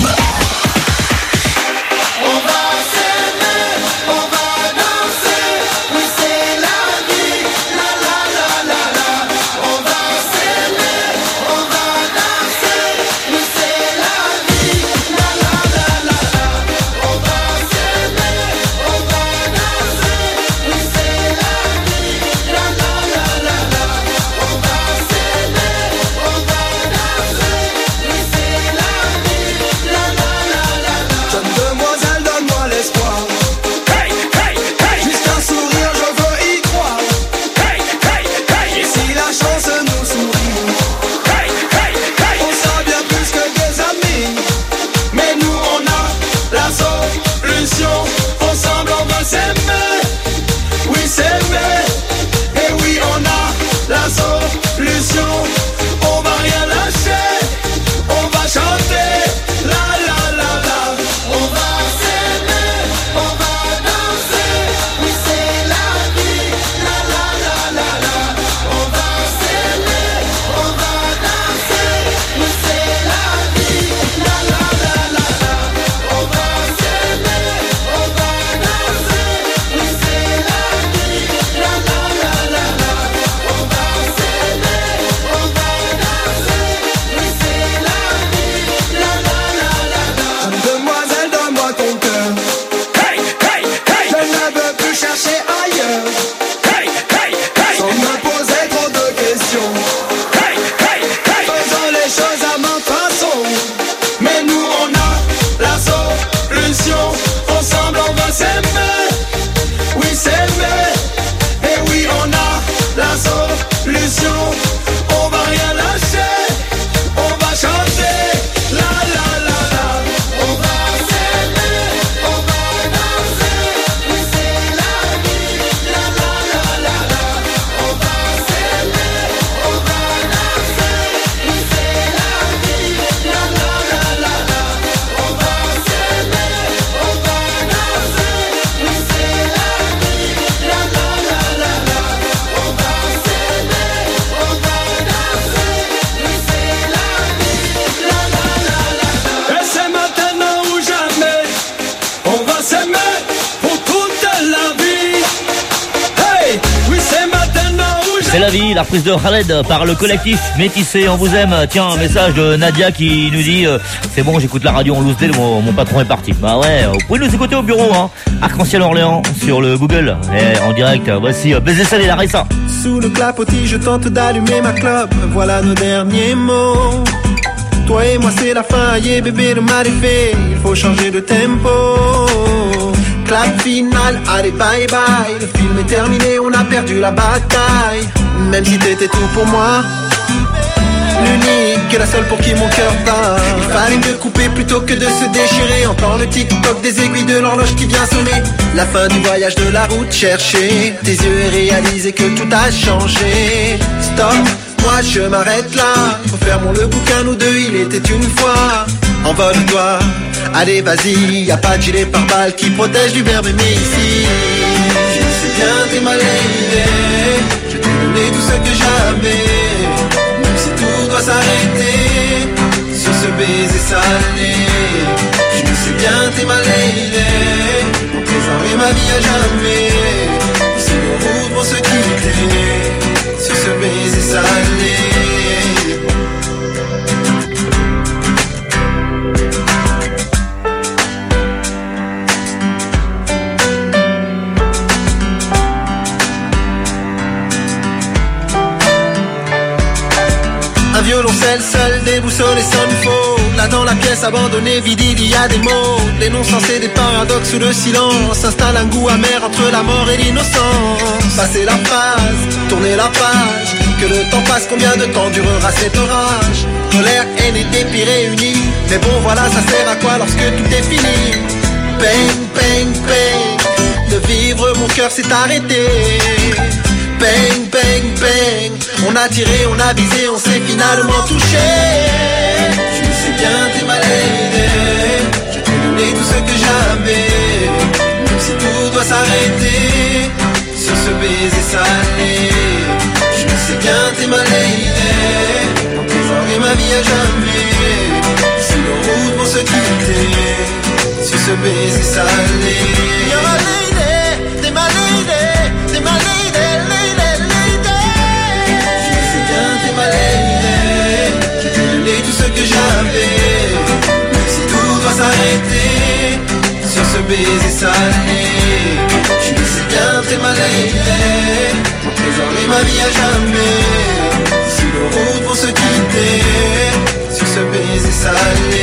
La C'est la vie, la reprise de Khaled par le collectif Métissé, on vous aime. Tiens, un message de Nadia qui nous dit euh, c'est bon, j'écoute la radio en loose day, mon, mon patron est parti. Bah ouais, vous pouvez nous écouter au bureau, hein. Arc-en-ciel Orléans sur le Google. Et en direct, voici euh, Baiser salé, Larissa. Sous le clapotis, je tente d'allumer ma clope. Voilà nos derniers mots. Toi et moi, c'est la fin. Yeah, bébé, le mal est fait. Il faut changer de tempo. Clap final, allez bye bye. Le film est terminé, on a perdu la bataille. Même si t'étais tout pour moi, l'unique et la seule pour qui mon cœur bat. Il fallait mieux couper plutôt que de se déchirer. Entends le tic-toc des aiguilles de l'horloge qui vient sonner. La fin du voyage de la route chercher tes yeux et réaliser que tout a changé. Stop, moi je m'arrête là. Refermons le bouquin, nous deux, il était une fois. Envole-toi, allez vas-y. Y'a pas de gilet pare-balles qui protège du verbe aimer ici. Je sais bien t'es mal aimé. Je t'ai donné tout ce que j'avais. Même si tout doit s'arrêter sur ce baiser salé. Je sais bien t'es mal aimé. Mon présent et ma vie à jamais. Si nos routes vont se quitter sur ce baiser salé. Un violoncelle seul déboussolé sonne faux. Là dans la pièce abandonnée vide il y a des mots. Les noms censés des paradoxes ou le silence. S'installe un goût amer entre la mort et l'innocence. Passer la phase, tourner la page. Que le temps passe, combien de temps durera cet orage. Colère, haine et dépit réunis. Mais bon voilà, ça sert à quoi lorsque tout est fini. Bang, bang, bang. De vivre mon cœur s'est arrêté. Bang, bang, bang. On a tiré, on a visé, on s'est finalement touché. Je sais bien t'es mal aidé. Je t'ai donné tout ce que j'avais. Même si tout doit s'arrêter sur ce baiser salé. Je sais bien t'es mal aidé. Mon présent et ma vie à jamais. Si nos routes vont se quitter sur ce baiser salé. You're my lady, t'es ma lady, t'es ma lady. Tout ce que j'avais, même si tout doit s'arrêter sur ce baiser salé. Je le sais bien, t'es ma lady. Mon présent et ma vie à jamais. Si nos routes vont se quitter sur ce baiser salé.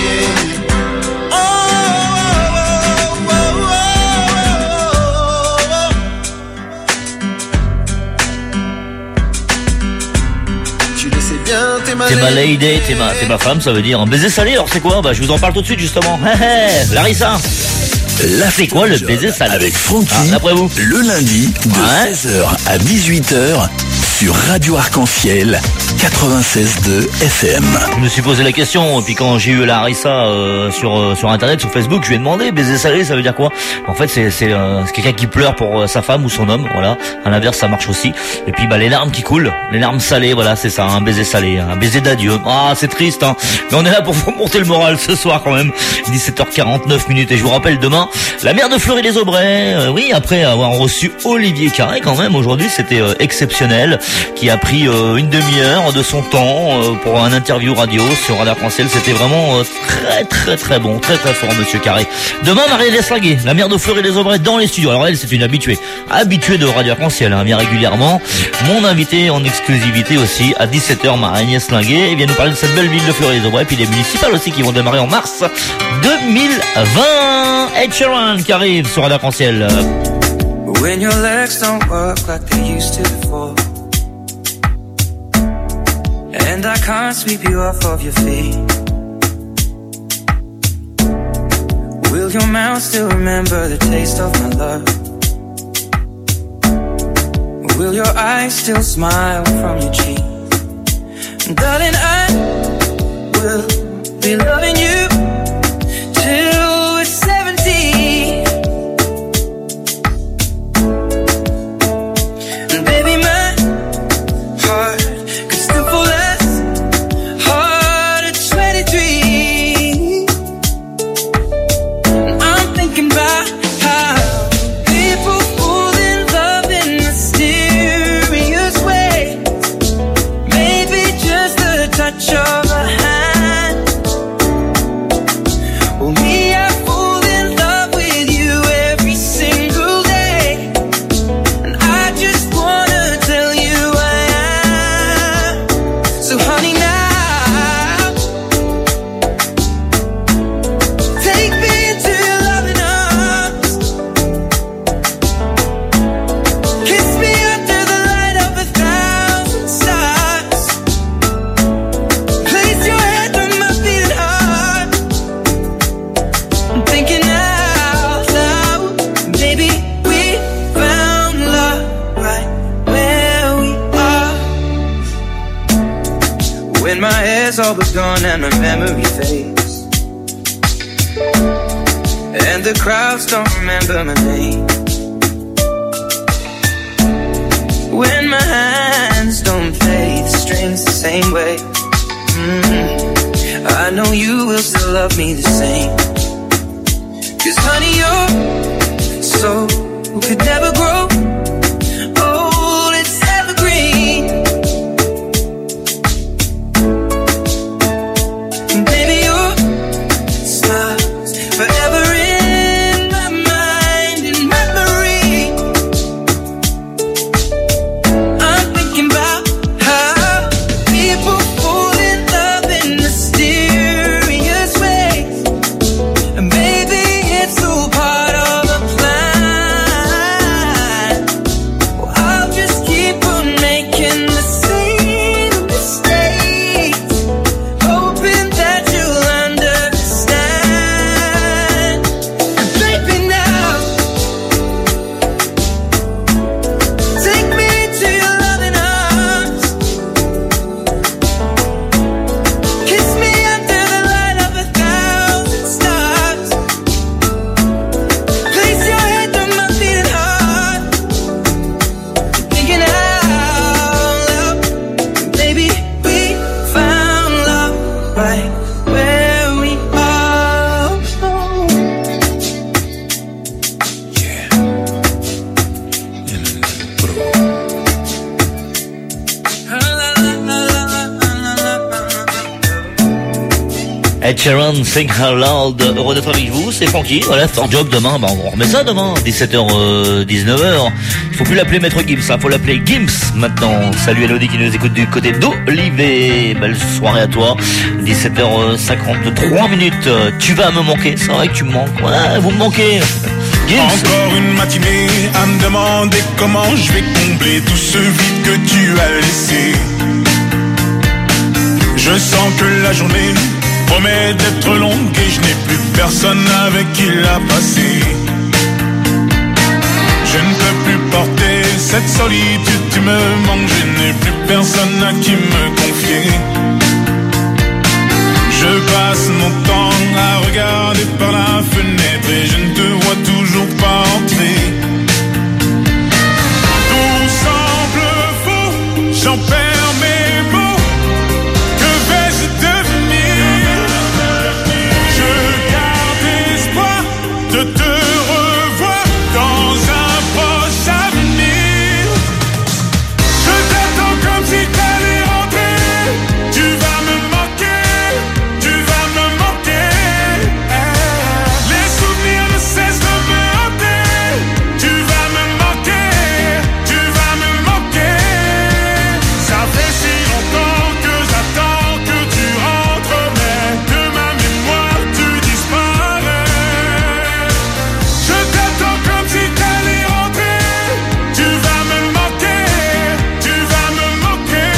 T'es ma lady, t'es ma, t'es ma femme, ça veut dire un baiser salé. Alors c'est quoi? Bah je vous en parle tout de suite justement. Larissa, là c'est quoi le baiser salé? Avec Francky, ah, d'après vous, le lundi de ouais. seize heures à dix-huit heures sur Radio Arc-en-Ciel quatre-vingt-seize virgule deux F M. Je me suis posé la question, et puis quand j'ai eu Larissa euh, sur euh, sur internet, sur Facebook, je lui ai demandé baiser salé, ça veut dire quoi? En fait, c'est c'est, euh, c'est quelqu'un qui pleure pour euh, sa femme ou son homme, voilà. À l'inverse, ça marche aussi. Et puis bah les larmes qui coulent, les larmes salées, voilà, c'est ça, un baiser salé, un baiser d'adieu. Ah, c'est triste, hein. Mais on est là pour vous monter le moral ce soir quand même. dix-sept heures quarante-neuf minutes, et je vous rappelle demain, la mère de Fleury-les-Aubrais. Euh, oui, après avoir reçu Olivier Carré quand même aujourd'hui, c'était euh, exceptionnel, qui a pris euh, une demi-heure de son temps pour un interview radio sur Radio Arc-en-Ciel. C'était vraiment très très très bon, très très fort Monsieur Carré. Demain, Marie-Hélène Slinguet, la mère de Fleury-les-Aubrais dans les studios. Alors elle, c'est une habituée, habituée de Radio Arc-en-Ciel, hein, vient régulièrement. Mon invité en exclusivité aussi à dix-sept heures, Marie-Hélène Slinguet, et vient nous parler de cette belle ville de Fleury-les-Aubrais, puis des municipales aussi qui vont démarrer en mars deux mille vingt. Ed Sheeran qui arrive sur Radio Arc-en-Ciel. When your legs don't work like they used to before, and I can't sweep you off of your feet, will your mouth still remember the taste of my love? Will your eyes still smile from your cheek? Darling, I will be loving you till we're seventy. And baby, my heart could still fall less hard at twenty-three. And I'm thinking about how people fall in love in mysterious ways. touch of a hand. Well, me, I fall in love with you every single day, and I just wanna tell you I am. So honey, now take me into your loving arms, kiss me under the light of a thousand stars, place your head on my beating heart. I'm thinking out loud, baby, we found love right where we are. When my hair's all but gone and my memory fades, and the crowds don't remember my name, when my hands don't play the strings the same way, mm, I know you will still love me the same. Cause honey, your soul could never grow old, it's evergreen. And baby, your smile's forever in my mind and memory. I'm thinking about how people fall in love in mysterious ways, and baby, it's all part of a plan. Well, I'll just keep on making the same mistakes, hoping that you'll understand. And baby, now take me to your loving arms, kiss me under the light of a thousand stars, place your head on my beating heart. Thinking out loud, baby, we found love right where we are. Ed Sheeran, Sing Out Loud. Heureux d'être avec vous, c'est Francky. Voilà, After Job demain. Bah, on remet ça demain, dix-sept heures, dix-neuf heures. Il faut plus l'appeler Maître Gims, hein, faut l'appeler Gims maintenant. Salut Elodie qui nous écoute du côté d'Olivet. Belle soirée à toi. dix-sept heures cinquante-trois minutes. Tu vas me manquer, c'est vrai que tu me manques. Ouais, vous me manquez. Gims. Encore une matinée à me demander comment je vais combler tout ce vide que tu as laissé. Je sens que la journée promet d'être longue et je n'ai plus personne avec qui la passer. Je ne peux plus porter cette solitude, tu me manques, je n'ai plus personne à qui me confier. Je passe mon temps à regarder par la fenêtre et je ne te vois toujours pas entrer. Tout semble faux, j'en perds mes mots. Que vais-je devenir? Je garde espoir de te revoir dans un proche avenir. Je t'attends comme si t'allais rentrer. Tu vas me manquer, tu vas me manquer. Les souvenirs ne cessent de me hanter. Tu vas me manquer, tu vas me manquer. Ça fait si longtemps que j'attends que tu rentres, mais de ma mémoire tu disparais. Je t'attends comme si t'allais rentrer. Tu vas me manquer, tu vas me manquer.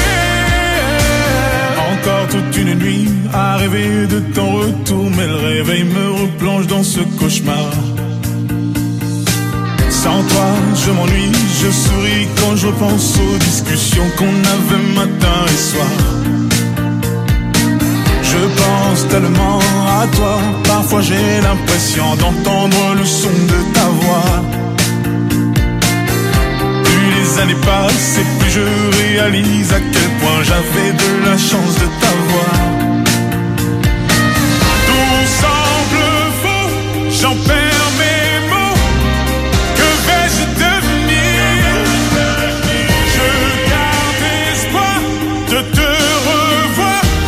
Encore toute une nuit à rêver de ton retour, mais le réveil me replonge dans ce cauchemar. Sans toi, je m'ennuie, je souris quand je repense aux discussions qu'on avait matin et soir. Je pense tellement à toi, parfois j'ai l'impression d'entendre le son de ta voix. Plus les années passent et plus je réalise à quel point j'avais de la chance de t'avoir. Tout semble faux, j'en perds mes mots. Que vais-je devenir? Je garde espoir de te revoir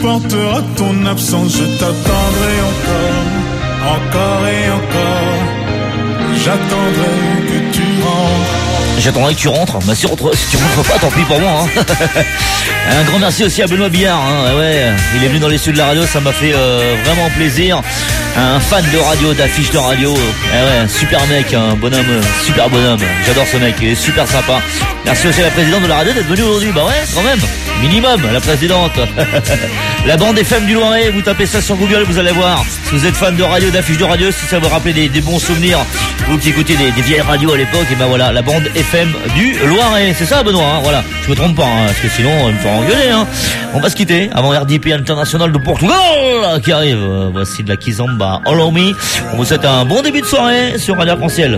supporteras ton absence. Je t'attendrai encore, encore et encore. J'attendrai que tu rentres. J'attendrai que tu rentres. Bah, si, rentre, si tu rentres pas, tant pis pour moi. Hein. Un grand merci aussi à Benoît Billard. Hein. Ouais, il est venu dans les studios de la radio, ça m'a fait euh, vraiment plaisir. Un fan de radio, d'affiches de radio. Ouais, ouais, super mec, un bonhomme, super bonhomme. J'adore ce mec, il est super sympa. Merci aussi à la présidente de la radio d'être venue aujourd'hui. Bah ouais, quand même. Minimum, la présidente. La bande F M du Loiret, vous tapez ça sur Google, vous allez voir. Si vous êtes fan de radio, d'affiches de radio, si ça vous rappelle des, des bons souvenirs, vous qui écoutez des, des vieilles radios à l'époque, et ben voilà, la bande F M du Loiret. C'est ça, Benoît, hein, voilà. Je me trompe pas, hein, parce que sinon, on va me faire engueuler, hein. On va se quitter avant R D P International de Portugal qui arrive. Euh, voici de la Kizomba All On Me. On vous souhaite un bon début de soirée sur Radio Arc-en-Ciel.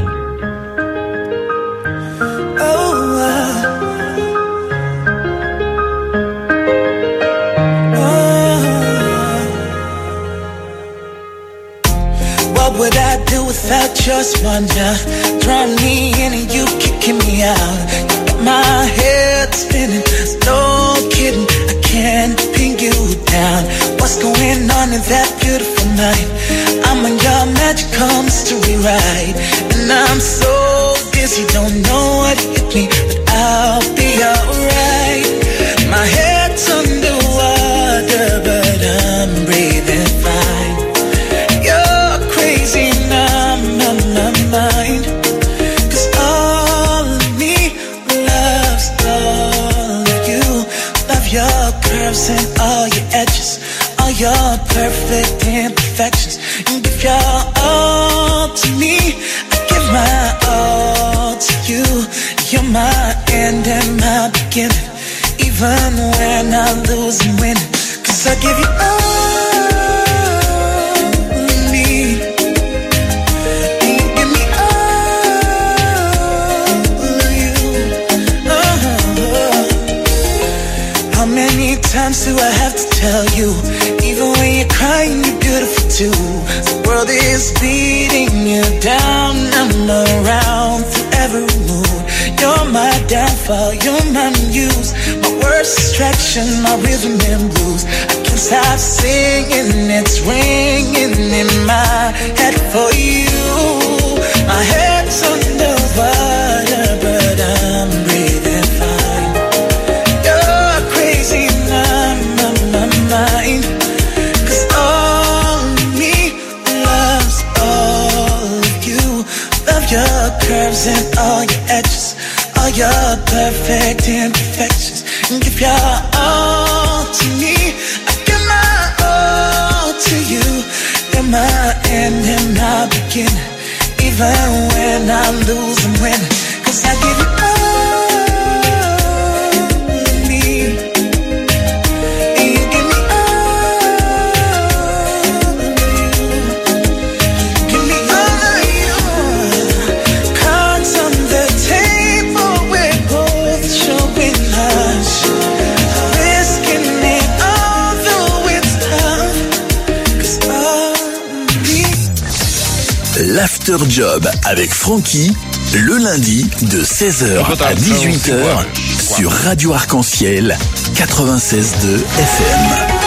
Without just wonder, drawing me in and you kicking me out. You got my head spinning, no kidding, I can't pin you down. What's going on in that beautiful night? I'm on your magical mystery ride, and I'm so dizzy, don't know what hit me, but I'll be alright. My head's underwater, but I'm breathing fine. You're crazy now, my mind, 'cause all of me loves all of you. Love your curves and all your edges, all your perfect imperfections. You give your all to me, I give my all to you. You're my end and my beginning, even when I lose and win. 'Cause I give you all of me. How many times do I have to tell you? Even when you're crying, you're beautiful too. The world is beating you down. I'm around through every mood. You're my downfall, you're my muse, my worst distraction, my rhythm and blues. I can't stop singing, it's ringing in my head for you. My head's underwater, but I'm breathing fine. You're crazy, I'm on my mind, 'cause all of me loves all of you. Love your curves and all your edges, all your perfect imperfections. And give your all to me, I give my all to you. You're my end and my beginning, even when I lose and win. 'Cause I give you all of me, and you give me all of you. Give me all of you. Cards on the table, we're both showing us, risking it all though it's tough. 'Cause all of me. L'After Job avec Francky, le lundi de seize heures à dix-huit heures sur Radio Arc-en-Ciel quatre-vingt-seize virgule deux F M.